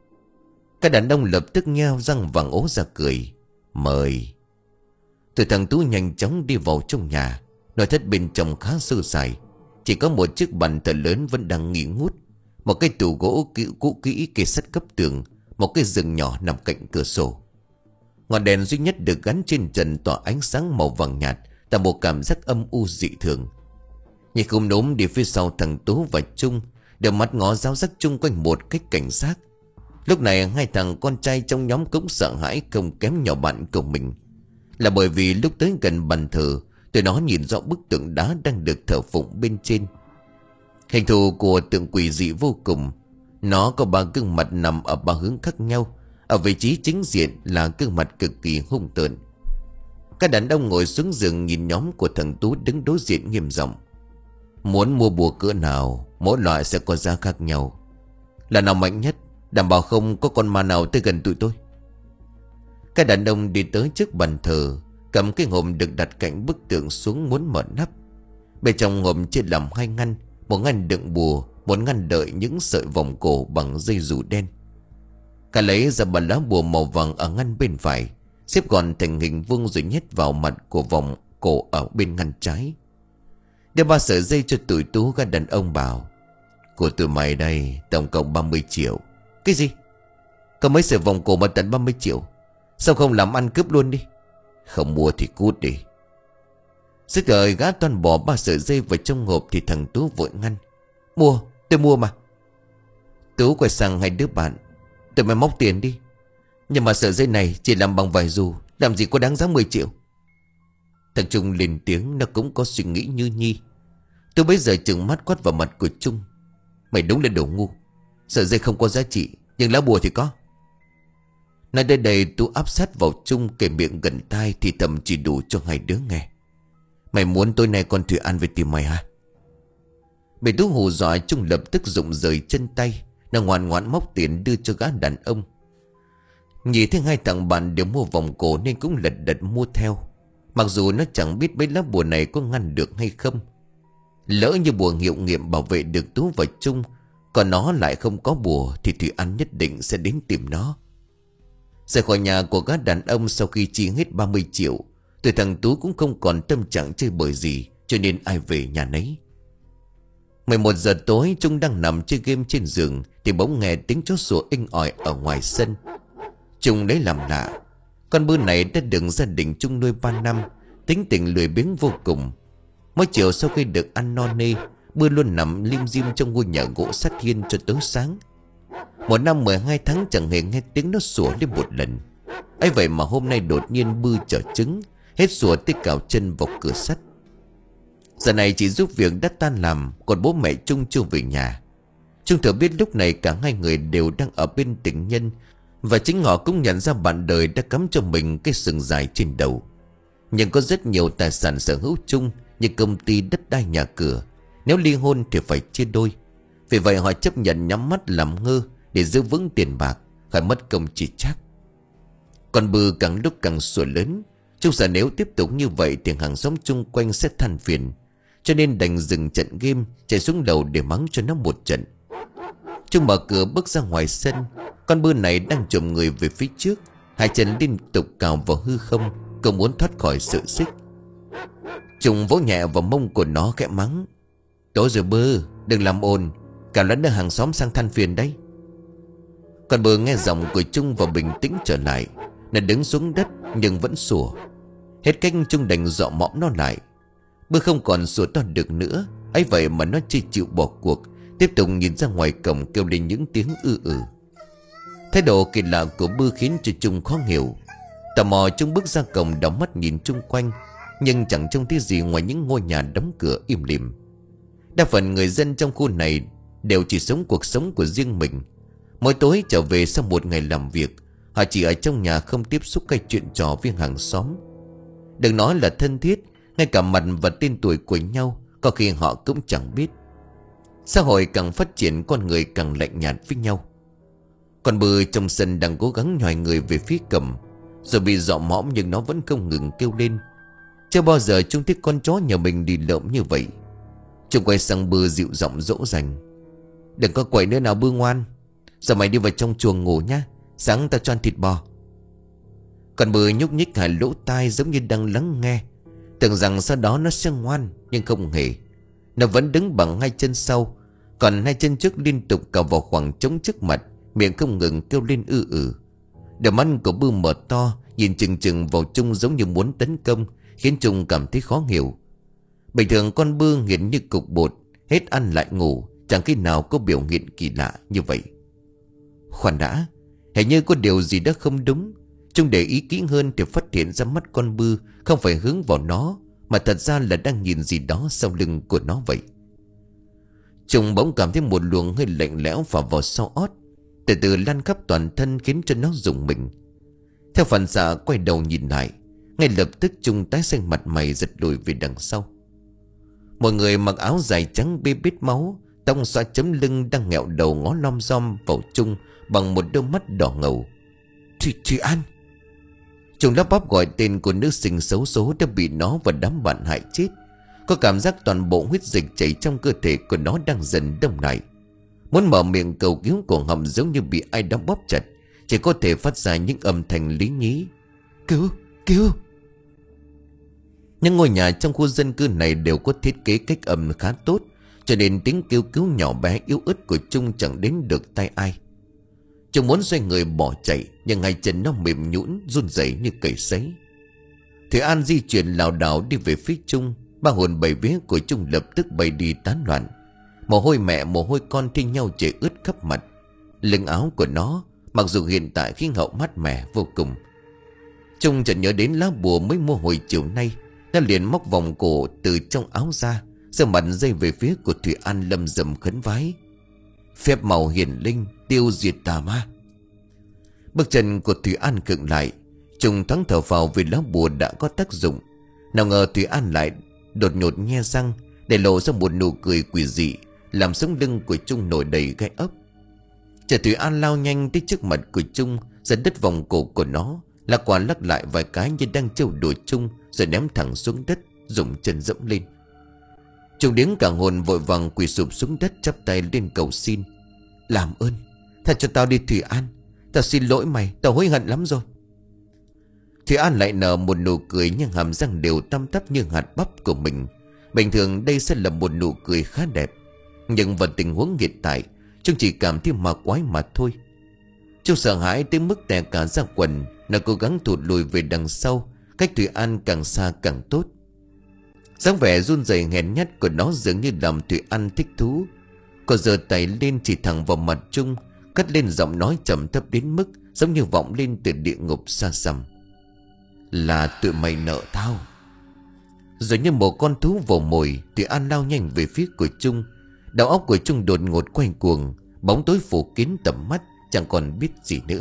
Các đàn ông lập tức nheo răng vàng ố ra cười. Mời. Tụi thằng Tú nhanh chóng đi vào trong nhà. Nội thất bên trong khá sơ sài. Chỉ có một chiếc bàn thờ lớn vẫn đang nghỉ ngút. Một cái tủ gỗ cũ, cũ kỹ kê sắt cấp tường. Một cái giường nhỏ nằm cạnh cửa sổ. Ngọn đèn duy nhất được gắn trên trần tỏa ánh sáng màu vàng nhạt, tạo một cảm giác âm u dị thường. Nhìn khum núm đi phía sau thằng Tú và Trung, đều mắt ngó giáo giác chung quanh một cách cảnh giác. Lúc này hai thằng con trai trong nhóm cũng sợ hãi không kém nhỏ bạn của mình. Là bởi vì lúc tới gần bàn thờ, tụi nó nhìn rõ bức tượng đá đang được thờ phụng bên trên. Hình thù của tượng quỷ dị vô cùng. Nó có ba gương mặt nằm ở ba hướng khác nhau. Ở vị trí chính diện là gương mặt cực kỳ hung tợn. Các đàn ông ngồi xuống giường nhìn nhóm của thằng Tú đứng đối diện nghiêm giọng. Muốn mua bùa cỡ nào, mỗi loại sẽ có giá khác nhau. Là nào mạnh nhất, đảm bảo không có con ma nào tới gần tụi tôi. Các đàn ông đi tới trước bàn thờ, cầm cái hộp được đặt cạnh bức tượng xuống muốn mở nắp. Bên trong hộp chia làm hai ngăn, một ngăn đựng bùa, một ngăn đợi những sợi vòng cổ bằng dây dù đen. Cả lấy ra ba lá bùa màu vàng ở ngăn bên phải, xếp gọn thành hình vuông rồi nhét vào mặt của vòng cổ ở bên ngăn trái. Đưa ba sợi dây cho tụi Tú. Các đàn ông bảo: của tụi mày đây tổng cộng ba mươi triệu. Cái gì? Có mấy sợi vòng cổ mà tận ba mươi triệu? Sao không làm ăn cướp luôn đi? Không mua thì cút đi. Dứt lời gã toàn bỏ ba sợi dây vào trong hộp thì thằng Tú vội ngăn: Mua, tôi mua mà. Tú quay sang hai đứa bạn: tụi mày móc tiền đi. Nhưng mà sợi dây này chỉ làm bằng vải dù, làm gì có đáng giá mười triệu. Thằng Trung lên tiếng, nó cũng có suy nghĩ như Nhi. Tôi bây giờ trừng mắt quát vào mặt của Trung: mày đúng là đồ ngu. Sợi dây không có giá trị, nhưng lá bùa thì có. Nói đến đây Tú áp sát vào Trung, kề miệng gần tai thì thầm chỉ đủ cho hai đứa nghe: mày muốn tối nay con Thủy An về tìm mày hả? Bị Tú hù dọa, Trung lập tức rụng rời chân tay. Nó ngoan ngoãn móc tiền đưa cho gã đàn ông. Nhìn thấy hai thằng bạn đều mua vòng cổ nên cũng lật đật mua theo. Mặc dù nó chẳng biết mấy lá bùa này có ngăn được hay không. Lỡ như bùa hiệu nghiệm bảo vệ được Tú và Trung, còn nó lại không có bùa, thì Thủy An nhất định sẽ đến tìm nó. Rời khỏi nhà của gã đàn ông sau khi chi hết ba mươi triệu, tụi thằng Tú cũng không còn tâm trạng chơi bời gì, cho nên ai về nhà nấy. mười một giờ tối, Trung đang nằm chơi game trên giường thì bỗng nghe tiếng chó sủa inh ỏi ở ngoài sân. Trung lấy làm lạ. Con bư này đã được gia đình Trung nuôi ba năm, tính tình lười biếng vô cùng. Mỗi chiều sau khi được ăn no nê, bư luôn nằm lim dim trong ngôi nhà gỗ sắt hiên cho tới sáng. Một năm mười hai tháng chẳng hề nghe tiếng nó sủa lên một lần. ấy vậy mà hôm nay đột nhiên bư trở trứng, hết sủa tới cào chân vào cửa sắt. Giờ này chỉ giúp việc đã tan làm, còn bố mẹ Trung chưa về nhà. Trung thừa biết lúc này cả hai người đều đang ở bên tình nhân, và chính họ cũng nhận ra bạn đời đã cắm cho mình cái sừng dài trên đầu. Nhưng có rất nhiều tài sản sở hữu chung như công ty, đất đai, nhà cửa. Nếu ly hôn thì phải chia đôi. Vì vậy họ chấp nhận nhắm mắt làm ngơ để giữ vững tiền bạc, khỏi mất công chỉ trách. Còn bư càng lúc càng sủa lớn. Trung sợ nếu tiếp tục như vậy thì hàng xóm chung quanh sẽ than phiền, cho nên đành dừng trận game, chạy xuống lầu để mắng cho nó một trận. Trung mở cửa bước ra ngoài sân. Con bư này đang chồm người về phía trước, hai chân liên tục cào vào hư không, không muốn thoát khỏi sự xích. Trung vỗ nhẹ vào mông của nó khẽ mắng: tối rồi bư, đừng làm ồn, cả lẫn được hàng xóm sang than phiền đấy. Con bư nghe giọng của Trung và bình tĩnh trở lại. Nó đứng xuống đất nhưng vẫn sủa. Hết cách, Trung đành dọ mõm nó lại. Bư không còn sủa to được nữa, ấy vậy mà nó chỉ chịu bỏ cuộc, tiếp tục nhìn ra ngoài cổng kêu lên những tiếng ư ử. Thái độ kỳ lạ của Bư khiến cho Trung khó hiểu. Tò mò, Trung bước ra cổng đảo mắt nhìn chung quanh, nhưng chẳng trông thấy gì ngoài những ngôi nhà đóng cửa im lìm. Đa phần người dân trong khu này đều chỉ sống cuộc sống của riêng mình. Mỗi tối trở về sau một ngày làm việc, họ chỉ ở trong nhà, không tiếp xúc hay chuyện trò với hàng xóm. Đừng nói là thân thiết, ngay cả mặt và tên tuổi của nhau, có Có khi họ cũng chẳng biết. Xã hội càng phát triển, con người càng lạnh nhạt với nhau. Con bư trong sân đang cố gắng nhòi người về phía Cầm, rồi bị dọ mõm nhưng nó vẫn không ngừng kêu lên. Chưa bao giờ chúng thích con chó nhà mình đi lợm như vậy. Chúng quay sang Bư dịu giọng dỗ dành: "Đừng có quậy nữa nào Bư ngoan. Giờ mày đi vào trong chuồng ngủ nhá, sáng tao cho ăn thịt bò." Con Bư nhúc nhích hai lỗ tai giống như đang lắng nghe, tưởng rằng sau đó nó sẽ ngoan, nhưng không hề. Nó vẫn đứng bằng hai chân sau, còn hai chân trước liên tục cào vào khoảng trống trước mặt, miệng không ngừng kêu lên ư ử. Đôi mắt của Bư mở to, nhìn chừng chừng vào Trung giống như muốn tấn công, khiến Trung cảm thấy khó hiểu. Bình thường con Bư nghiện như cục bột, hết ăn lại ngủ, chẳng khi nào có biểu hiện kỳ lạ như vậy. Khoan đã, hình như có điều gì đó không đúng. Trung để ý kỹ hơn thì phát hiện ra mắt con Bư không phải hướng vào nó, mà thật ra là đang nhìn gì đó sau lưng của nó vậy. Trung bỗng cảm thấy một luồng hơi lạnh lẽo phả vào sau ót, từ từ lan khắp toàn thân khiến cho nó rùng mình. Theo phản xạ quay đầu nhìn lại, ngay lập tức Trung tái xanh mặt mày, giật lùi về đằng sau. Một người mặc áo dài trắng bê bết máu, tông xóa chấm lưng đang nghẹo đầu ngó lom rom vào Trung bằng một đôi mắt đỏ ngầu. Thủy, Thủy An. Trung lắp bắp gọi tên của nữ sinh xấu số đã bị nó và đám bạn hại chết. Có cảm giác toàn bộ huyết dịch chảy trong cơ thể của nó đang dần đông lại. Muốn mở miệng cầu cứu, cổ họng giống như bị ai đó bóp chặt, chỉ có thể phát ra những âm thanh lý nhí: "Cứu, cứu." Những ngôi nhà trong khu dân cư này đều có thiết kế cách âm khá tốt, cho nên tiếng kêu cứu nhỏ bé yếu ớt của Trung chẳng đến được tai ai. Trung muốn xoay người bỏ chạy, nhưng hai chân nó mềm nhũn run rẩy như cầy sấy. Thủy An di chuyển lảo đảo đi về phía Trung. Ba hồn bảy vía của Trung lập tức bay đi tán loạn. Mồ hôi mẹ mồ hôi con thi nhau chảy ướt khắp mặt. Lưng áo của nó, mặc dù hiện tại khí hậu mát mẻ vô cùng, Trung chợt nhớ đến lá bùa mới mua hồi chiều nay. Nó liền móc vòng cổ từ trong áo ra, giơ mặt dây về phía của Thủy An, lâm rầm khấn vái: "Phép màu hiển linh, tiêu diệt tà ma." Bước chân của Thủy An khựng lại. Trung thoáng thở phào vì lá bùa đã có tác dụng. Nào ngờ Thủy An lại đột ngột nhe răng, để lộ ra một nụ cười quỷ dị, làm sống lưng của Trung nổi đầy gai ốc. Chờ Thủy An lao nhanh tới trước mặt của Trung, giật đứt vòng cổ của nó, là quả lắc lại vài cái như đang trêu đùa Trung, rồi ném thẳng xuống đất, dùng chân dẫm lên. Trung điếng cả hồn, vội vàng quỳ sụp xuống đất, chắp tay lên cầu xin: "Làm ơn, tha cho tao đi Thủy An. Tao xin lỗi mày, tao hối hận lắm rồi." Thủy An lại nở một nụ cười, nhưng hàm răng đều tăm tắp như hạt bắp của mình. Bình thường đây sẽ là một nụ cười khá đẹp, nhưng vào tình huống hiện tại, Trung chỉ cảm thấy ma quái mà thôi. Trung sợ hãi tới mức tè cả ra quần. Nó cố gắng thụt lùi về đằng sau, cách Thủy An càng xa càng tốt. dáng vẻ run rẩy hèn nhát của nó dường như làm Thủy An thích thú. Cô giơ tay lên chỉ thẳng vào mặt Trung, cất lên giọng nói trầm thấp đến mức giống như vọng lên từ địa ngục xa xăm: "Là tụi mày nợ tao." Rồi như một con thú vồ mồi, Thủy An lao nhanh về phía của Trung. Đầu óc của Trung đột ngột quay cuồng, bóng tối phủ kín tầm mắt, chẳng còn biết gì nữa.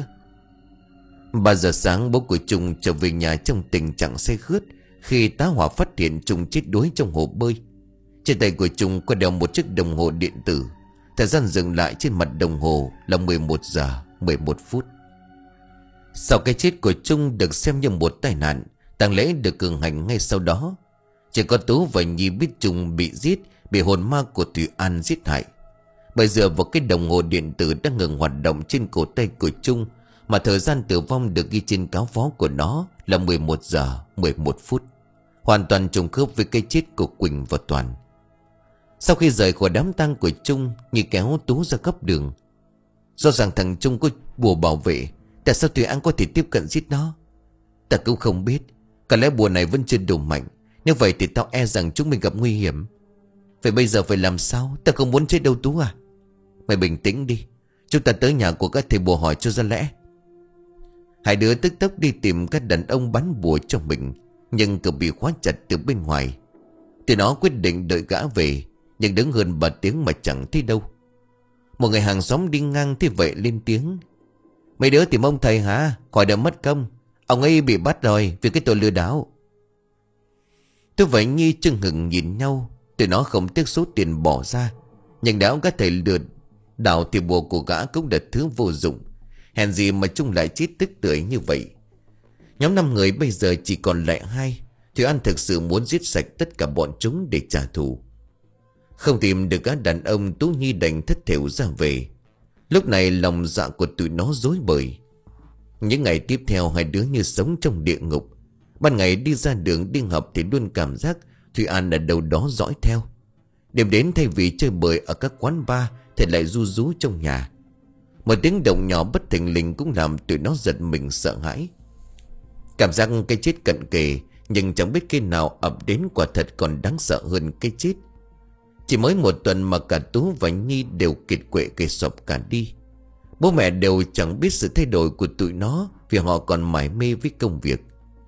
Ba giờ sáng, bố của Trung trở về nhà trong tình trạng say khướt khi tá hỏa phát hiện Trung chết đuối trong hồ bơi. Trên tay của Trung có đeo một chiếc đồng hồ điện tử. Thời gian dừng lại trên mặt đồng hồ là mười một giờ mười một phút. Sau cái chết của Trung được xem như một tai nạn, tang lễ được cử hành ngay sau đó. Chỉ có Tú và Nhi biết Trung bị giết, bị hồn ma của Thủy An giết hại. Bởi dựa vào cái đồng hồ điện tử đang ngừng hoạt động trên cổ tay của Trung, mà thời gian tử vong được ghi trên cáo phó của nó là mười một giờ mười một phút, hoàn toàn trùng khớp với cái chết của Quỳnh và Toàn. Sau khi rời khỏi đám tang của Trung, Nhi kéo Tú ra góc đường. Do rằng thằng Trung có bùa bảo vệ, tại sao Thủy An có thể tiếp cận giết nó? Ta cũng không biết. Có lẽ bùa này vẫn chưa đủ mạnh. Nếu vậy thì tao e rằng chúng mình gặp nguy hiểm. Vậy bây giờ phải làm sao? Ta không muốn chết đâu Tú à. Mày bình tĩnh đi, chúng ta tới nhà của các thầy bùa hỏi cho ra lẽ. Hai đứa tức tốc đi tìm các đàn ông bán bùa cho mình, nhưng cửa bị khóa chặt từ bên ngoài. Tụi nó quyết định đợi gã về, nhưng đứng hơn ba tiếng mà chẳng thấy đâu. Một người hàng xóm đi ngang thế vậy lên tiếng: "Mấy đứa tìm ông thầy hả? Khỏi đỡ mất công. Ông ấy bị bắt rồi vì cái tội lừa đảo." Tôi vậy Nhi chưng hừng nhìn nhau. Tụi nó không tiếc số tiền bỏ ra, nhưng đã có thể lừa đảo thì bùa của gã cũng là thứ vô dụng. Hèn gì mà chúng lại chết tức tưởi như vậy. Nhóm năm người bây giờ chỉ còn lại hai. Thủy An thực sự muốn giết sạch tất cả bọn chúng để trả thù. Không tìm được các đàn ông, Tú Nhi đành thất thểu ra về. Lúc này lòng dạ của tụi nó rối bời. Những ngày tiếp theo hai đứa như sống trong địa ngục. Ban ngày đi ra đường đi học thì luôn cảm giác Thủy An ở đâu đó dõi theo. Đêm đến thay vì chơi bời ở các quán bar thì lại ru rú trong nhà. Một tiếng động nhỏ bất thình lình cũng làm tụi nó giật mình sợ hãi. Cảm giác cái chết cận kề, nhưng chẳng biết khi nào ập đến quả thật còn đáng sợ hơn cái chết. Chỉ mới một tuần mà cả Tú và Nhi đều kiệt quệ cây sọp cả đi. Bố mẹ đều chẳng biết sự thay đổi của tụi nó vì họ còn mải mê với công việc.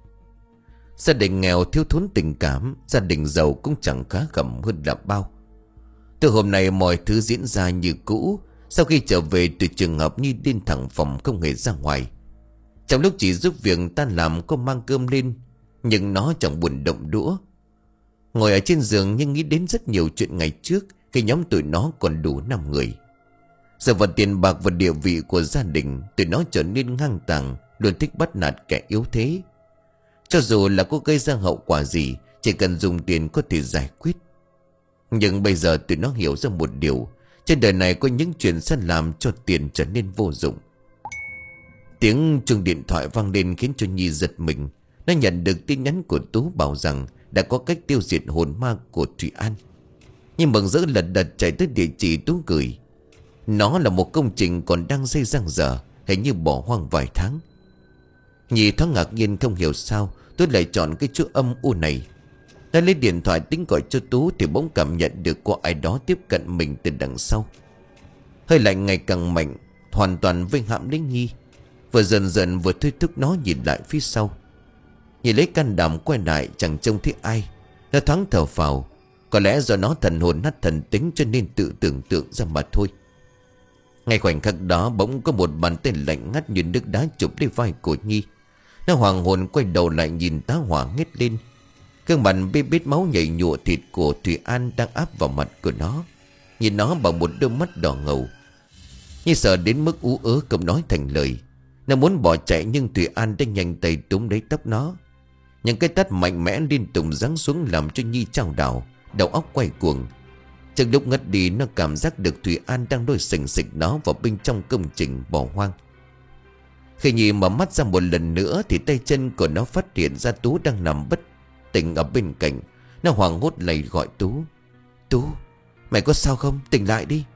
Gia đình nghèo thiếu thốn tình cảm, gia đình giàu cũng chẳng khá khẩm hơn là bao. Từ hôm nay mọi thứ diễn ra như cũ. Sau khi trở về từ trường học, Nhi đi thẳng phòng không hề ra ngoài. Trong lúc chỉ giúp việc tan làm có mang cơm lên, nhưng nó chẳng buồn động đũa. Ngồi ở trên giường nhưng nghĩ đến rất nhiều chuyện ngày trước khi nhóm tụi nó còn đủ năm người. Giờ vào tiền bạc và địa vị của gia đình, tụi nó trở nên ngang tàng, luôn thích bắt nạt kẻ yếu thế. Cho dù là có gây ra hậu quả gì, chỉ cần dùng tiền có thể giải quyết. Nhưng bây giờ tụi nó hiểu ra một điều: trên đời này có những chuyện sẽ làm cho tiền trở nên vô dụng. Tiếng chuông điện thoại vang lên khiến cho Nhi giật mình. Nó nhận được tin nhắn của Tú bảo rằng đã có cách tiêu diệt hồn ma của Thủy An. Nhưng mừng rỡ lật đật chạy tới địa chỉ Tú gửi. Nó là một công trình còn đang xây dang dở, hình như bỏ hoang vài tháng. Nhi thoáng ngạc nhiên không hiểu sao Tú lại chọn cái chỗ âm u này. Đã lấy điện thoại tính gọi cho Tú thì bỗng cảm nhận được có ai đó tiếp cận mình từ đằng sau. Hơi lạnh ngày càng mạnh, hoàn toàn vây hãm lấy Nhi. Vừa dần dần vừa thôi thúc nó nhìn lại phía sau. Nhi lấy can đảm quay lại, chẳng trông thấy ai. Nó thoáng thở phào. Có lẽ do nó thần hồn nát thần tính cho nên tự tưởng tượng ra mà thôi. Ngay khoảnh khắc đó bỗng có một bàn tay lạnh ngắt như nước đá chụp lấy vai của Nhi. Nó hoàng hồn quay đầu lại nhìn tá hỏa nghét lên. Gương mặt bê bết máu nhảy nhụa thịt của Thủy An đang áp vào mặt của nó. Nhìn nó bằng một đôi mắt đỏ ngầu. Nhi sợ đến mức ú ớ không nói thành lời. Nó muốn bỏ chạy nhưng Thủy An đã nhanh tay túm lấy tóc nó. Những cái tát mạnh mẽ liên tục giáng xuống làm cho Nhi chao đảo, đầu óc quay cuồng. Trong lúc ngất đi, nó cảm giác được Thủy An đang đôi sình sịch nó vào bên trong công trình bỏ hoang. Khi Nhi mở mắt ra một lần nữa thì tay chân của nó phát hiện ra Tú đang nằm bất tỉnh ở bên cạnh. Nó hoảng hốt lầy gọi Tú. Tú, mày có sao không? Tỉnh lại đi.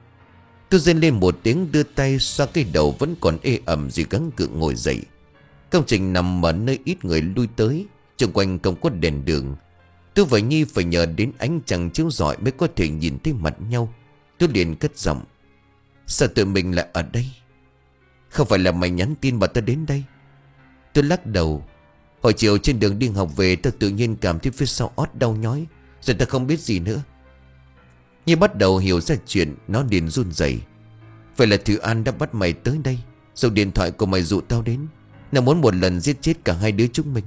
Tú rên lên một tiếng, đưa tay xoa cái đầu vẫn còn ê ẩm rồi gắng gượng ngồi dậy. Công trình nằm ở nơi ít người lui tới, xung quanh không có đèn đường. Tú và Nhi phải nhờ đến ánh trăng chiếu rọi mới có thể nhìn thấy mặt nhau. Tú liền cất giọng: sao tụi mình lại ở đây? Không phải là mày nhắn tin bảo tao đến đây? Tôi lắc đầu. Hồi chiều trên đường đi học về, tao tự nhiên cảm thấy phía sau ót đau nhói, rồi tao không biết gì nữa. Nhi bắt đầu hiểu ra chuyện, nó liền run rẩy. Vậy là Thủy An đã bắt mày tới đây, dùng điện thoại của mày dụ tao đến. Nó muốn một lần giết chết cả hai đứa chúng mình.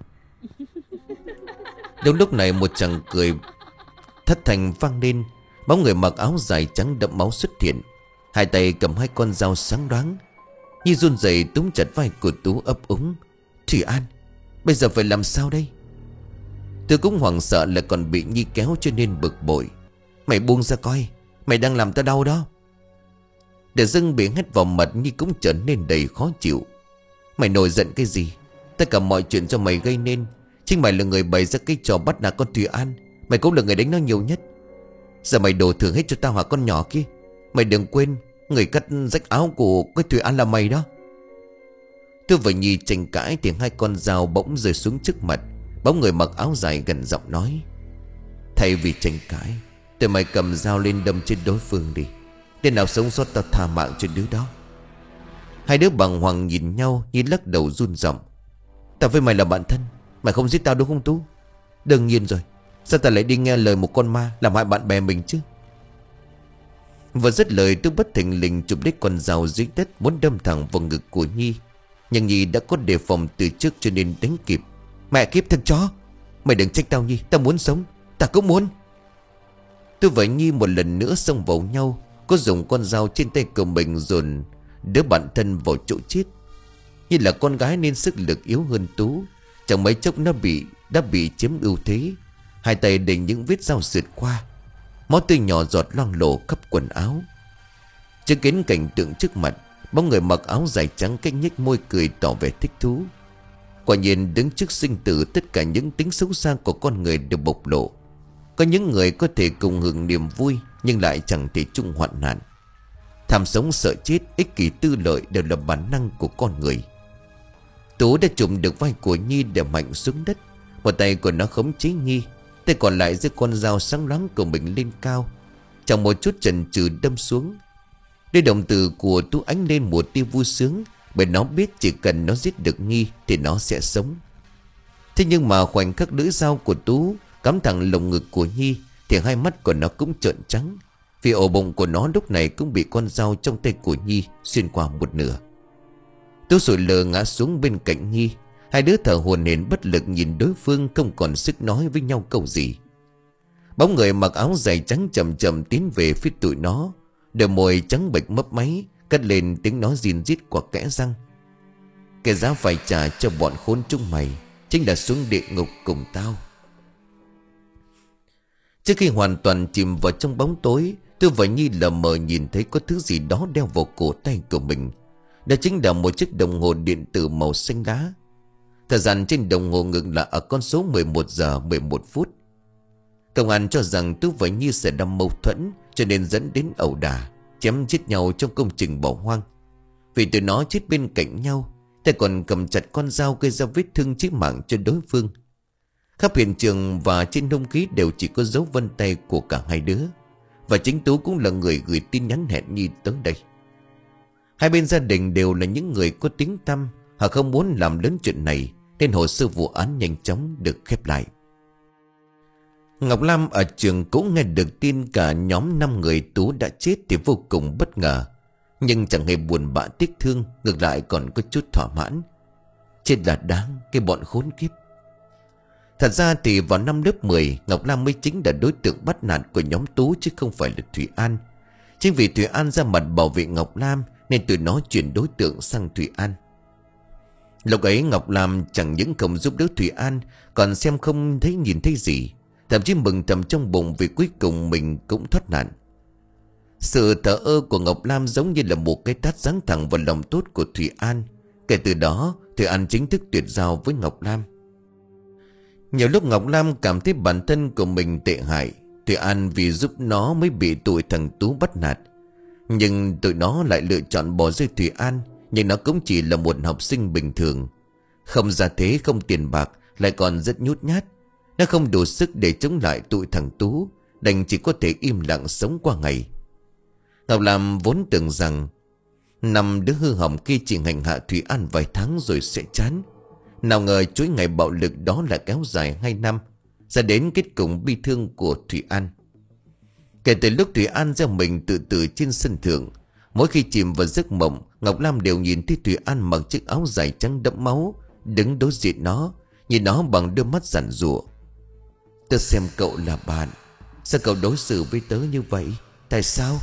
Đúng lúc này một chàng cười thất thanh vang lên. Bóng người mặc áo dài trắng đẫm máu xuất hiện, hai tay cầm hai con dao sáng đoáng. Nhi run rẩy túm chặt vai của Tú ấp úng: Thủy An, bây giờ phải làm sao đây? Tôi cũng hoảng sợ là còn bị Nhi kéo cho nên bực bội. Mày buông ra coi, mày đang làm tao đau đó. Để dưng bị hét vào mặt, Nhi cũng trở nên đầy khó chịu. Mày nổi giận cái gì? Tất cả mọi chuyện do mày gây nên. Chính mày là người bày ra cái trò bắt nạt con Thủy An. Mày cũng là người đánh nó nhiều nhất. Giờ mày đổ thừa hết cho tao hả con nhỏ kia? Mày đừng quên, người cắt rách áo của cái Thủy An là mày đó. Tôi và Nhi tranh cãi thì hai con dao bỗng rơi xuống trước mặt. Bóng người mặc áo dài gần giọng nói: thay vì tranh cãi, tụi mày cầm dao lên đâm chết đối phương đi. Tên nào sống sót tao tha mạng cho đứa đó. Hai đứa bàng hoàng nhìn nhau. Nhi lắc đầu run giọng: tao với mày là bạn thân, mày không giết tao đúng không Tú? Đương nhiên rồi, sao tao lại đi nghe lời một con ma làm hại bạn bè mình chứ? Vừa dứt lời, Tú bất thình lình chụp lấy con dao dưới đất, muốn đâm thẳng vào ngực của Nhi. Nhưng Nhi đã có đề phòng từ trước cho nên đánh kịp. Mẹ kiếp thằng chó, mày đừng trách tao Nhi, tao muốn sống, tao cũng muốn. Tôi và Nhi một lần nữa xông vào nhau. Có dùng con dao trên tay của mình dồn đứa bạn thân vào chỗ chết. Như là con gái nên sức lực yếu hơn Tú, chẳng mấy chốc nó bị đã bị chiếm ưu thế. Hai tay đầy những vết dao sượt qua, máu tươi nhỏ giọt loang lổ khắp quần áo. Chứng kiến cảnh tượng trước mặt, bóng người mặc áo dài trắng cách nhếch môi cười tỏ vẻ thích thú. Quả nhiên đứng trước sinh tử, tất cả những tính xấu xa của con người đều bộc lộ. Có những người có thể cùng hưởng niềm vui, nhưng lại chẳng thể chung hoạn nạn. Tham sống sợ chết, ích kỷ tư lợi đều là bản năng của con người. Tú đã chụm được vai của Nhi để mạnh xuống đất. Một tay của nó khống chế Nhi, tay còn lại giơ con dao sáng loáng của mình lên cao, chẳng một chút chần chừ đâm xuống. Đôi đồng tử của Tú ánh lên một tia vui sướng, bởi nó biết chỉ cần nó giết được Nhi thì nó sẽ sống. Thế nhưng mà khoảnh khắc lưỡi dao của Tú cắm thẳng lồng ngực của Nhi thì hai mắt của nó cũng trợn trắng, vì ổ bụng của nó lúc này cũng bị con dao trong tay của Nhi xuyên qua một nửa. Tú sụi lờ ngã xuống bên cạnh Nhi. Hai đứa thở hổn hển bất lực nhìn đối phương, không còn sức nói với nhau câu gì. Bóng người mặc áo dài trắng chậm chậm tiến về phía tụi nó, đôi môi trắng bệch mấp máy, cất lên tiếng nói rin rít qua kẽ răng: "Cái giá phải trả cho bọn khốn chúng mày chính là xuống địa ngục cùng tao." Trước khi hoàn toàn chìm vào trong bóng tối, tôi và Nhi lờ mờ nhìn thấy có thứ gì đó đeo vào cổ tay của mình. Đó chính là một chiếc đồng hồ điện tử màu xanh lá. Thời gian trên đồng hồ ngừng lại ở con số mười một giờ mười một phút. Công an cho rằng Tú và Nhi sẽ đâm mâu thuẫn, cho nên dẫn đến ẩu đả, chém chết nhau trong công trình bỏ hoang. Vì tụi nó chết bên cạnh nhau, tay còn cầm chặt con dao gây ra vết thương chí mạng cho đối phương. Khắp hiện trường và trên hung khí đều chỉ có dấu vân tay của cả hai đứa, và chính Tú cũng là người gửi tin nhắn hẹn Nhi tới đây. Hai bên gia đình đều là những người có tiếng tăm, họ không muốn làm lớn chuyện này, nên hồ sơ vụ án nhanh chóng được khép lại. Ngọc Lam ở trường cũng nghe được tin cả nhóm năm người Tú đã chết thì vô cùng bất ngờ, nhưng chẳng hề buồn bã tiếc thương, ngược lại còn có chút thỏa mãn. Chết là đáng, cái bọn khốn kiếp. Thật ra thì vào năm lớp mười, Ngọc Lam mới chính là đối tượng bắt nạt của nhóm Tú, chứ không phải là Thủy An. Chính vì Thủy An ra mặt bảo vệ Ngọc Lam nên tụi nó chuyển đối tượng sang Thủy An. Lúc ấy Ngọc Lam chẳng những không giúp đỡ Thủy An, còn xem không thấy nhìn thấy gì, thậm chí mừng thầm trong bụng vì cuối cùng mình cũng thoát nạn. Sự thờ ơ của Ngọc Lam giống như là một cái tát giáng thẳng vào lòng tốt của Thủy An. Kể từ đó Thủy An chính thức tuyệt giao với Ngọc Lam. Nhiều lúc Ngọc Lam cảm thấy bản thân của mình tệ hại, Thủy An vì giúp nó mới bị tụi thằng Tú bắt nạt. Nhưng tụi nó lại lựa chọn bỏ rơi Thủy An. Nhưng nó cũng chỉ là một học sinh bình thường, không gia thế, không tiền bạc, lại còn rất nhút nhát. Nó không đủ sức để chống lại tụi thằng Tú, đành chỉ có thể im lặng sống qua ngày. Ngọc Lam vốn tưởng rằng năm đứa hư hỏng kia chỉ hành hạ Thủy An vài tháng rồi sẽ chán. Nào ngờ chuỗi ngày bạo lực đó lại kéo dài hai năm, ra đến kết cục bi thương của Thủy An. Kể từ lúc Thủy An ra mình tự tử trên sân thượng, mỗi khi chìm vào giấc mộng, Ngọc Lam đều nhìn thấy Thủy An mặc chiếc áo dài trắng đẫm máu, đứng đối diện nó, nhìn nó bằng đôi mắt giản giụa. "Tớ xem cậu là bạn, sao cậu đối xử với tớ như vậy? Tại sao?"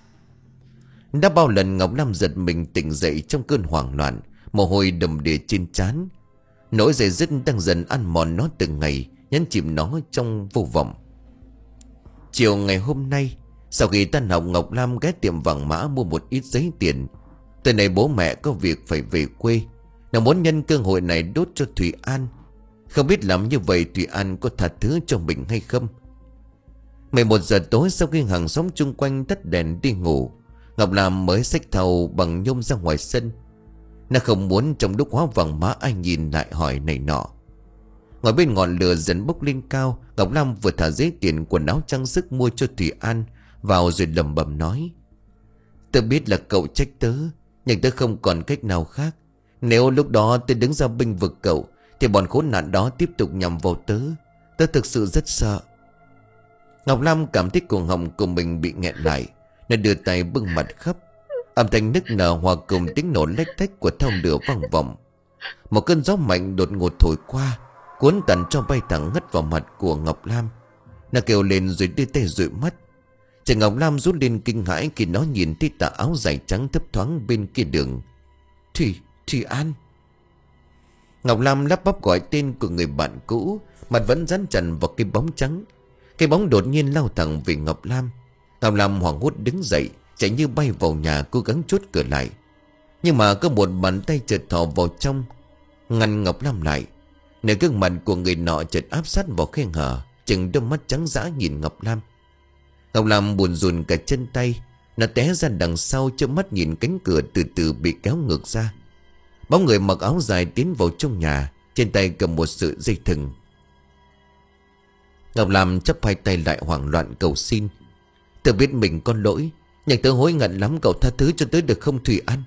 Đã bao lần Ngọc Lam giật mình tỉnh dậy trong cơn hoảng loạn, mồ hôi đầm đìa trên trán. Nỗi dày dứt đang dần ăn mòn nó từng ngày, nhấn chìm nó trong vô vọng. Chiều ngày hôm nay, sau khi tan học, Ngọc Lam ghé tiệm vàng mã mua một ít giấy tiền. Từ này bố mẹ có việc phải về quê, nó muốn nhân cơ hội này đốt cho Thủy An. Không biết làm như vậy Thủy An có tha thứ cho mình hay không. mười một giờ tối, sau khi hàng xóm chung quanh tắt đèn đi ngủ, Ngọc Lam mới xách thau bằng nhôm ra ngoài sân. Nó không muốn trong lúc hóa vàng mã ai nhìn lại hỏi này nọ. Ngồi bên ngọn lửa dần bốc lên cao, Ngọc Lam vừa thả giấy tiền, quần áo trang sức mua cho Thủy An vào rồi lẩm bẩm nói: "Tớ biết là cậu trách tớ, nhưng tớ không còn cách nào khác. Nếu lúc đó tớ đứng ra bênh vực cậu thì bọn khốn nạn đó tiếp tục nhằm vào tớ. Tớ thực sự rất sợ." Ngọc Lam cảm thấy cuồng họng của mình bị nghẹn lại. Nó đưa tay bưng mặt khóc. Âm thanh nức nở hòa cùng tiếng nổ lách thách của thau lửa vang vọng. Một cơn gió mạnh đột ngột thổi qua, cuốn tàn cho bay thẳng ngất vào mặt của Ngọc Lam. Nó kêu lên rồi đưa tay dụi mắt, Trần Ngọc Lam rút lên kinh hãi khi nó nhìn thấy tà áo dài trắng thấp thoáng bên kia đường. Thủy, Thủy An. Ngọc Lam lắp bắp gọi tên của người bạn cũ, mặt vẫn dán chặt vào cái bóng trắng. Cái bóng đột nhiên lao thẳng về Ngọc Lam. Ngọc Lam hoảng hốt đứng dậy, chạy như bay vào nhà, cố gắng chốt cửa lại. Nhưng mà có một bàn tay chợt thò vào trong, ngăn Ngọc Lam lại. Nửa gương mặt của người nọ chợt áp sát vào khe hở, chừng đôi mắt trắng dã nhìn Ngọc Lam. Ngọc Lam buồn rùn cả chân tay. Nó té ra đằng sau, chớp mắt nhìn cánh cửa từ từ bị kéo ngược ra. Bóng người mặc áo dài tiến vào trong nhà, trên tay cầm một sợi dây thừng. Ngọc Lam chắp hai tay lại hoảng loạn cầu xin. Tớ biết mình có lỗi, nhưng tớ hối hận lắm, cậu tha thứ cho tớ được không Thủy An?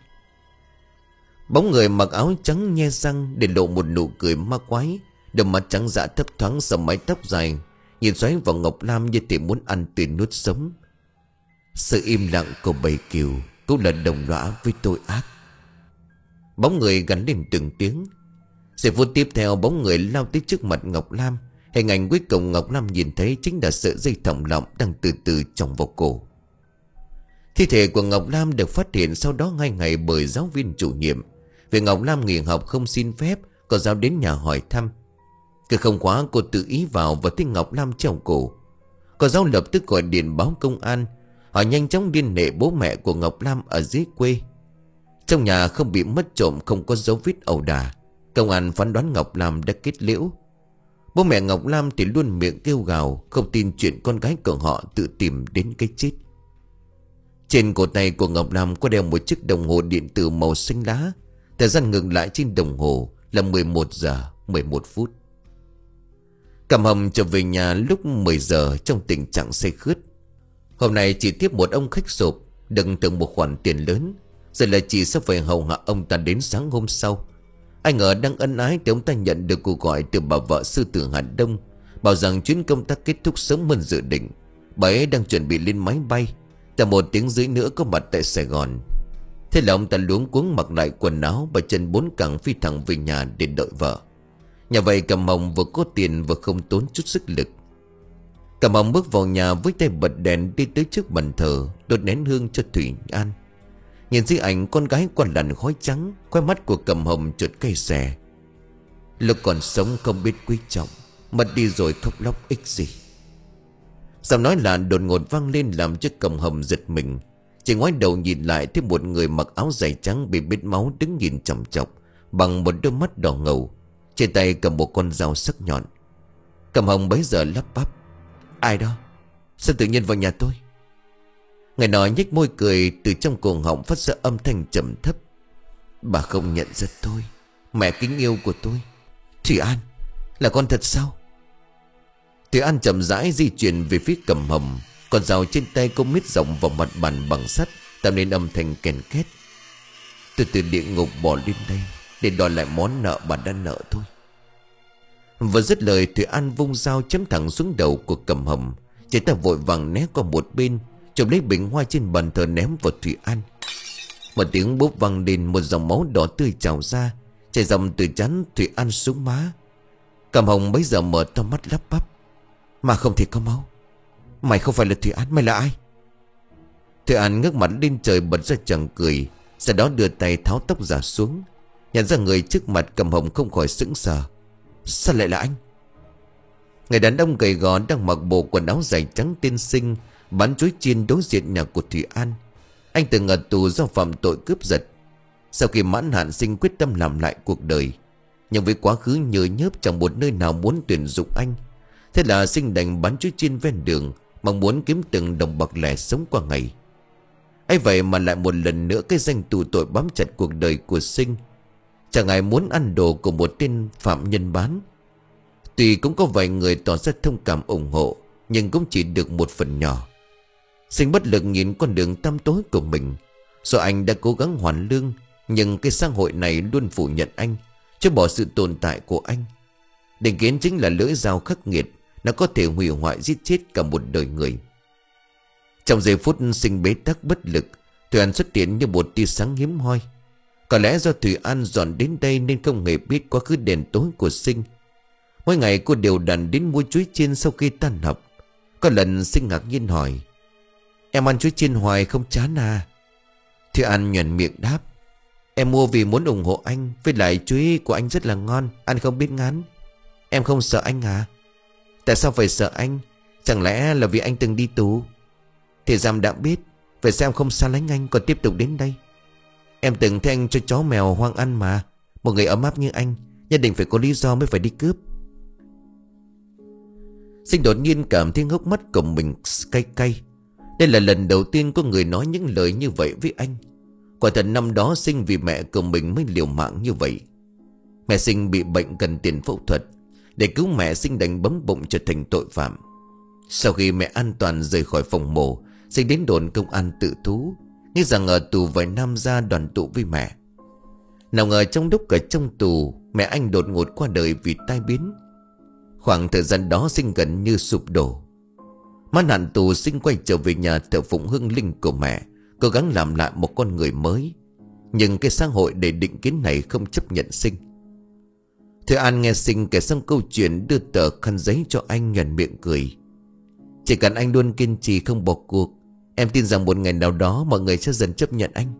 Bóng người mặc áo trắng nhe răng để lộ một nụ cười ma quái. Đôi mắt trắng dã thấp thoáng sau mái tóc dài, nhìn xoáy vào Ngọc Lam như thể muốn ăn tươi nuốt sống. Sự im lặng của bầy cừu cũng là đồng lõa với tội ác. Bóng người gắn lên từng tiếng. Giây phút tiếp theo, bóng người lao tới trước mặt Ngọc Lam. Hình ảnh cuối cùng Ngọc Lam nhìn thấy chính là sợi dây thòng lọng đang từ từ chồng vào cổ. Thi thể của Ngọc Lam được phát hiện sau đó hai ngày bởi giáo viên chủ nhiệm. Vì Ngọc Lam nghỉ học không xin phép, cô giáo đến nhà hỏi thăm. Cứ không khóa, cô tự ý vào và thấy Ngọc Lam treo cổ. Cô giáo lập tức gọi điện báo công an. Họ nhanh chóng liên hệ bố mẹ của Ngọc Lam ở dưới quê. Trong nhà không bị mất trộm, không có dấu vết ẩu đả. Công an phán đoán Ngọc Lam đã kết liễu. Bố mẹ Ngọc Lam thì luôn miệng kêu gào, không tin chuyện con gái của họ tự tìm đến cái chết. Trên cổ tay của Ngọc Lam có đeo một chiếc đồng hồ điện tử màu xanh lá. Thời gian ngừng lại trên đồng hồ là mười một giờ mười một phút. Cẩm Hồng trở về nhà lúc mười giờ trong tình trạng say khướt. Hôm nay chỉ tiếp một ông khách sộp, đừng tưởng một khoản tiền lớn. Giờ là chị sẽ phải hầu hạ ông ta đến sáng hôm sau. Ai ngờ đang ân ái thì ông ta nhận được cuộc gọi từ bà vợ sư tử Hà Đông, bảo rằng chuyến công tác kết thúc sớm hơn dự định. Bà ấy đang chuẩn bị lên máy bay, tại một tiếng rưỡi nữa có mặt tại Sài Gòn. Thế là ông ta luống cuống mặc lại quần áo và chân bốn cẳng phi thẳng về nhà để đợi vợ. Nhà vậy Cẩm Hồng vừa có tiền vừa không tốn chút sức lực. Cẩm Hồng bước vào nhà với tay bật đèn, đi tới trước bàn thờ đốt nén hương cho Thủy An. Nhìn dưới ảnh con gái qua làn khói trắng, khóe mắt của Cẩm Hồng chợt cay xè. Lúc còn sống không biết quý trọng, mất đi rồi khóc lóc ích gì. Giọng nói là đột ngột vang lên làm cho Cẩm Hồng giật mình. Chỉ ngoái đầu nhìn lại thấy một người mặc áo dài trắng bị bết máu đứng nhìn chằm chọc bằng một đôi mắt đỏ ngầu, trên tay cầm một con dao sắc nhọn. Cẩm Hồng bấy giờ lắp bắp: Ai đó? Sao tự nhiên vào nhà tôi? Người nọ nhếch môi cười, từ trong cổ họng phát ra âm thanh trầm thấp: Bà không nhận ra tôi, mẹ kính yêu của tôi. Thủy An, là con thật sao? Thủy An chậm rãi di chuyển về phía Cẩm Hồng, con dao trên tay cô miết rộng vào mặt bàn bằng sắt, tạo nên âm thanh kèn két. Tôi từ địa ngục bỏ lên đây để đòi lại món nợ bà đã nợ tôi. Vừa dứt lời, Thủy An vung dao chém thẳng xuống đầu của Cẩm Hồng. Chị ta vội vàng né qua một bên, chụp lấy bình hoa trên bàn thờ ném vào Thủy An. Một tiếng bốp vang lên, một dòng máu đỏ tươi trào ra, chảy dòng từ trán Thủy An xuống má. Cẩm Hồng bấy giờ mở to mắt lắp bắp: Mà không thể có máu. Mày không phải là Thủy An, mày là ai? Thủy An ngước mặt lên trời bật ra chàng cười, sau đó đưa tay tháo tóc giả xuống. Nhận ra người trước mặt, Cẩm Hồng không khỏi sững sờ: Sao lại là anh? Người đàn ông gầy gò đang mặc bộ quần áo dài trắng tiên sinh, bán chuối chiên đối diện nhà của Thủy An. Anh từng ở tù do phạm tội cướp giật. Sau khi mãn hạn sinh quyết tâm làm lại cuộc đời, nhưng với quá khứ nhơ nhớp chẳng một nơi nào muốn tuyển dụng anh. Thế là sinh đành bán chuối chiên ven đường, mong muốn kiếm từng đồng bạc lẻ sống qua ngày. ấy vậy mà lại một lần nữa cái danh tù tội bám chặt cuộc đời của Sinh. Chẳng ai muốn ăn đồ của một tên phạm nhân bán. Tuy cũng có vài người tỏ ra thông cảm ủng hộ, nhưng cũng chỉ được một phần nhỏ. Sinh bất lực nhìn con đường tăm tối của mình. Do anh đã cố gắng hoàn lương, nhưng cái xã hội này luôn phủ nhận anh, chứ bỏ sự tồn tại của anh. Định kiến chính là lưỡi dao khắc nghiệt, nó có thể hủy hoại giết chết cả một đời người. Trong giây phút Sinh bế tắc bất lực, Thủy An xuất hiện như một tia sáng hiếm hoi. Có lẽ do Thủy An dọn đến đây nên không hề biết quá khứ đen tối của Sinh. Mỗi ngày cô đều đặn đến mua chuối chiên sau khi tan học. Có lần Sinh ngạc nhiên hỏi: Em ăn chuối chiên hoài không chán à? Thùy An nhoẻn miệng đáp. Em mua vì muốn ủng hộ anh. Với lại chuối của anh rất là ngon, ăn không biết ngán. Em không sợ anh à? Tại sao phải sợ anh? Chẳng lẽ là vì anh từng đi tù? Thì Giam đã biết. Vậy sao em không xa lánh anh còn tiếp tục đến đây? Em từng thấy anh cho chó mèo hoang ăn mà. Một người ấm áp như anh nhất định phải có lý do mới phải đi cướp. Sinh đột nhiên cảm thấy hốc mắt của mình cay cay. Đây là lần đầu tiên có người nói những lời như vậy với anh. Quả thật năm đó Sinh vì mẹ của mình mới liều mạng như vậy. Mẹ Sinh bị bệnh cần tiền phẫu thuật. Để cứu mẹ, Sinh đành bấm bụng trở thành tội phạm. Sau khi mẹ an toàn rời khỏi phòng mổ, Sinh đến đồn công an tự thú, nghĩ rằng ở tù vài năm ra đoàn tụ với mẹ. Nào ngờ trong lúc ở trong tù, mẹ anh đột ngột qua đời vì tai biến. Khoảng thời gian đó Sinh gần như sụp đổ. Mãn hạn tù, Sinh quay trở về nhà thờ phụng hương linh của mẹ, cố gắng làm lại một con người mới. Nhưng cái xã hội để định kiến này không chấp nhận Sinh. Thùy An nghe Sinh kể xong câu chuyện, đưa tờ khăn giấy cho anh, nhoẻn miệng cười. Chỉ cần anh luôn kiên trì không bỏ cuộc, em tin rằng một ngày nào đó mọi người sẽ dần chấp nhận anh.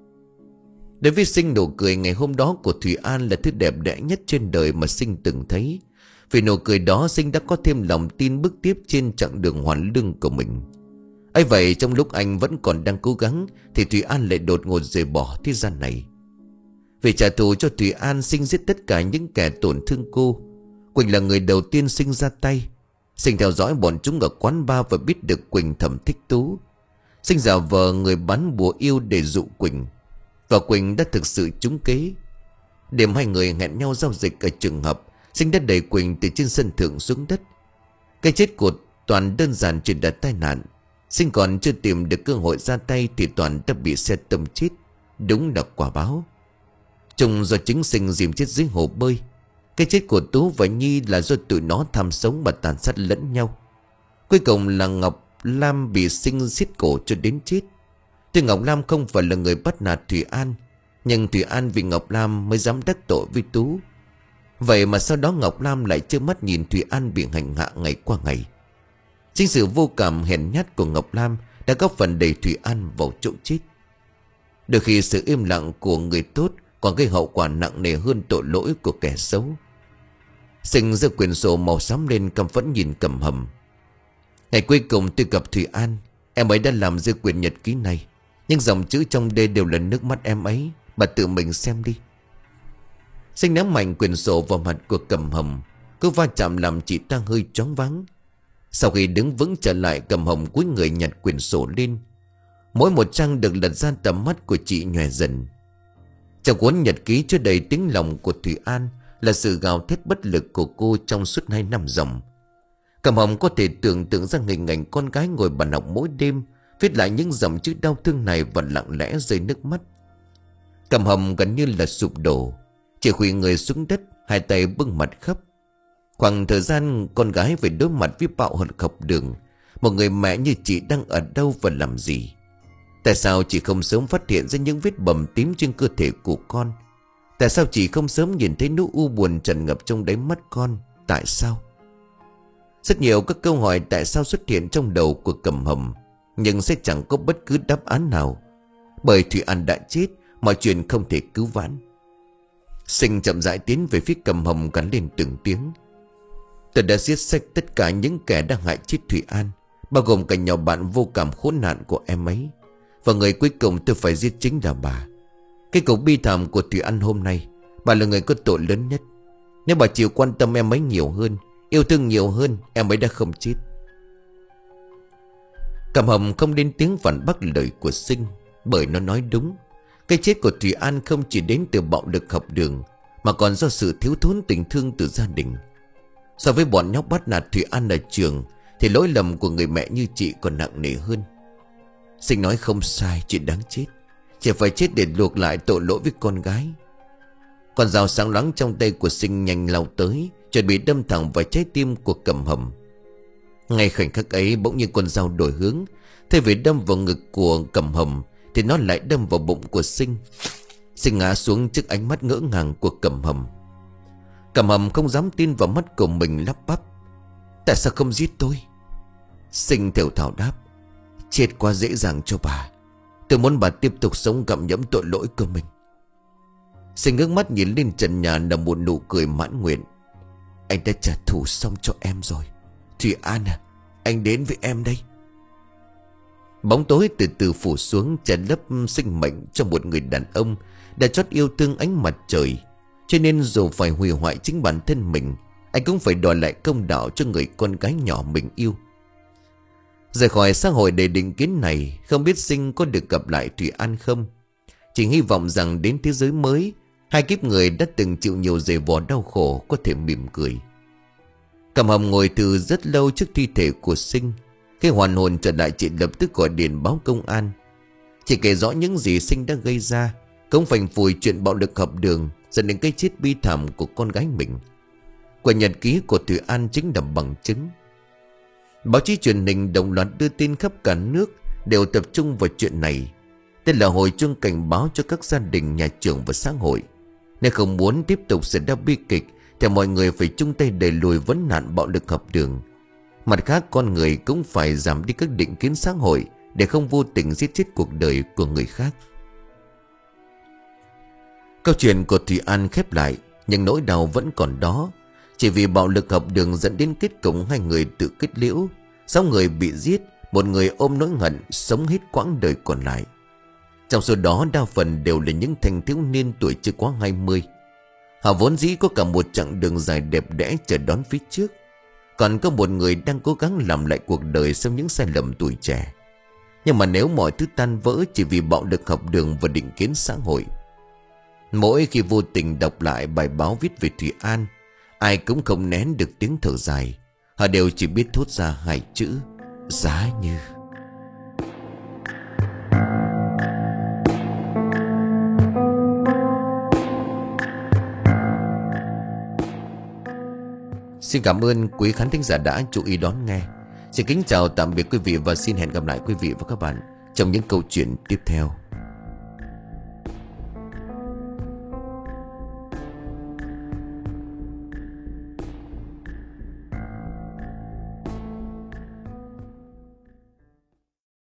Đối với Sinh, nụ cười ngày hôm đó của Thùy An là thứ đẹp đẽ nhất trên đời mà Sinh từng thấy. Vì nụ cười đó, Sinh đã có thêm lòng tin bước tiếp trên chặng đường hoàn lương của mình. ấy vậy trong lúc anh vẫn còn đang cố gắng thì Thùy An lại đột ngột rời bỏ thế gian này. Vì trả thù cho Thùy An, Sinh giết tất cả những kẻ tổn thương cô. Quỳnh là người đầu tiên Sinh ra tay. Sinh theo dõi bọn chúng ở quán bar và biết được Quỳnh thầm thích Tú. Sinh giả vờ người bán bùa yêu để dụ Quỳnh. Và Quỳnh đã thực sự trúng kế. Đêm hai người hẹn nhau giao dịch ở trường học, Sinh đã đẩy Quỳnh từ trên sân thượng xuống đất. Cái chết của Toàn đơn giản chỉ là tai nạn. Sinh còn chưa tìm được cơ hội ra tay thì Toàn đã bị xe tông chết. Đúng là quả báo. Trùng do chính Sinh dìm chết dưới hồ bơi. Cái chết của Tú và Nhi là do tụi nó tham sống và tàn sát lẫn nhau. Cuối cùng là Ngọc Lam bị Sinh giết cổ cho đến chết. Tuy Ngọc Lam không phải là người bắt nạt Thùy An, nhưng Thùy An vì Ngọc Lam mới dám đắc tội với Tú. Vậy mà sau đó Ngọc Lam lại trơ mắt nhìn Thùy An bị hành hạ ngày qua ngày. Chính sự vô cảm hèn nhát của Ngọc Lam đã góp phần đẩy Thùy An vào chỗ chết. Đôi khi sự im lặng của người tốt còn gây hậu quả nặng nề hơn tội lỗi của kẻ xấu. Sinh giơ quyển sổ màu xám lên, căm phẫn nhìn Cầm Hầm. Ngày cuối cùng tôi gặp Thùy An, em ấy đã làm rơi quyển nhật ký này. Nhưng dòng chữ trong đây đều là nước mắt em ấy. Bà tự mình xem đi. Sinh ném mạnh quyển sổ vào mặt của Cầm Hầm. Cứ va chạm làm chị ta hơi choáng váng. Sau khi đứng vững trở lại, Cầm Hầm cúi người nhặt quyển sổ lên. Mỗi một trang được lật ra, tầm mắt của chị nhòe dần. Trong cuốn nhật ký chứa đầy tiếng lòng của Thùy An là sự gào thét bất lực của cô trong suốt hai năm dòng. Cầm Hầm có thể tưởng tượng ra hình ảnh con gái ngồi bàn học mỗi đêm, viết lại những dòng chữ đau thương này và lặng lẽ rơi nước mắt. Cầm Hầm gần như là sụp đổ, chỉ khuỵu người xuống đất, hai tay bưng mặt khóc. Khoảng thời gian con gái phải đối mặt với bạo lực học đường, một người mẹ như chị đang ở đâu và làm gì? Tại sao chị không sớm phát hiện ra những vết bầm tím trên cơ thể của con? Tại sao chị không sớm nhìn thấy nỗi u buồn tràn ngập trong đáy mắt con? Tại sao? Rất nhiều các câu hỏi tại sao xuất hiện trong đầu của Cầm Hầm, nhưng sẽ chẳng có bất cứ đáp án nào. Bởi Thùy An đã chết, mọi chuyện không thể cứu vãn. Sinh chậm rãi tiến về phía Cầm Hầm, gắn lên từng tiếng. Tôi đã giết sạch tất cả những kẻ đang hại chết Thùy An, bao gồm cả nhỏ bạn vô cảm khốn nạn của em ấy. Và người cuối cùng tôi phải giết chính là bà. Cái cuộc bi thảm của Thùy An hôm nay, bà là người có tội lớn nhất. Nếu bà chịu quan tâm em ấy nhiều hơn, yêu thương nhiều hơn, em ấy đã không chết. Cầm Hầm không đến tiếng phản bác lời của Sinh, bởi nó nói đúng. Cái chết của Thùy An không chỉ đến từ bạo lực học đường, mà còn do sự thiếu thốn tình thương từ gia đình. So với bọn nhóc bắt nạt Thùy An ở trường, thì lỗi lầm của người mẹ như chị còn nặng nề hơn. Sinh nói không sai, chị đáng chết. Chị phải chết để luộc lại tội lỗi với con gái. Con dao sáng loáng trong tay của Sinh nhanh lao tới, chuẩn bị đâm thẳng vào trái tim của Cầm Hầm. Ngay khoảnh khắc ấy, bỗng nhiên con dao đổi hướng. Thay vì đâm vào ngực của Cầm Hầm thì nó lại đâm vào bụng của Sinh. Sinh ngã xuống trước ánh mắt ngỡ ngàng của Cầm Hầm. Cầm Hầm không dám tin vào mắt của mình, lắp bắp: Tại sao không giết tôi? Sinh thều thào đáp: Chết quá dễ dàng cho bà. Tôi muốn bà tiếp tục sống gặm nhẫm tội lỗi của mình. Sinh ngước mắt nhìn lên trần nhà nở một nụ cười mãn nguyện. Anh đã trả thù xong cho em rồi. Thủy An à, anh đến với em đây. Bóng tối từ từ phủ xuống, che lấp sinh mệnh cho một người đàn ông đã chót yêu thương ánh mặt trời. Cho nên dù phải hủy hoại chính bản thân mình, anh cũng phải đòi lại công đạo cho người con gái nhỏ mình yêu. Rời khỏi xã hội đầy định kiến này, không biết Sinh có được gặp lại Thủy An không. Chỉ hy vọng rằng đến thế giới mới, hai kiếp người đã từng chịu nhiều dày vò đau khổ có thể mỉm cười. Cầm Hồng ngồi từ rất lâu trước thi thể của Sinh. Khi hoàn hồn trở lại, chị lập tức gọi điện báo công an. Chị kể rõ những gì Sinh đã gây ra, cũng phành phủi chuyện bạo lực học đường dẫn đến cái chết bi thảm của con gái mình. Quyển nhật ký của Thủy An chính là bằng chứng. Báo chí truyền hình đồng loạt đưa tin khắp cả nước đều tập trung vào chuyện này. Đây là hồi chuông cảnh báo cho các gia đình, nhà trường và xã hội. Nếu không muốn tiếp tục xảy ra bi kịch thì mọi người phải chung tay đẩy lùi vấn nạn bạo lực học đường. Mặt khác, con người cũng phải giảm đi các định kiến xã hội để không vô tình giết chết cuộc đời của người khác. Câu chuyện của Thủy An khép lại, nhưng nỗi đau vẫn còn đó. Chỉ vì bạo lực học đường dẫn đến kết cục hai người tự kết liễu. Sáu người bị giết, một người ôm nỗi hận sống hết quãng đời còn lại. Trong số đó đa phần đều là những thanh thiếu niên tuổi chưa quá hai mươi. Họ vốn dĩ có cả một chặng đường dài đẹp đẽ chờ đón phía trước. Còn có một người đang cố gắng làm lại cuộc đời sau những sai lầm tuổi trẻ. Nhưng mà nếu mọi thứ tan vỡ chỉ vì bạo lực học đường và định kiến xã hội, mỗi khi vô tình đọc lại bài báo viết về Thủy An, ai cũng không nén được tiếng thở dài. Họ đều chỉ biết thốt ra hai chữ: giá như. Xin cảm ơn quý khán thính giả đã chú ý đón nghe. Xin kính chào tạm biệt quý vị và xin hẹn gặp lại quý vị và các bạn trong những câu chuyện tiếp theo.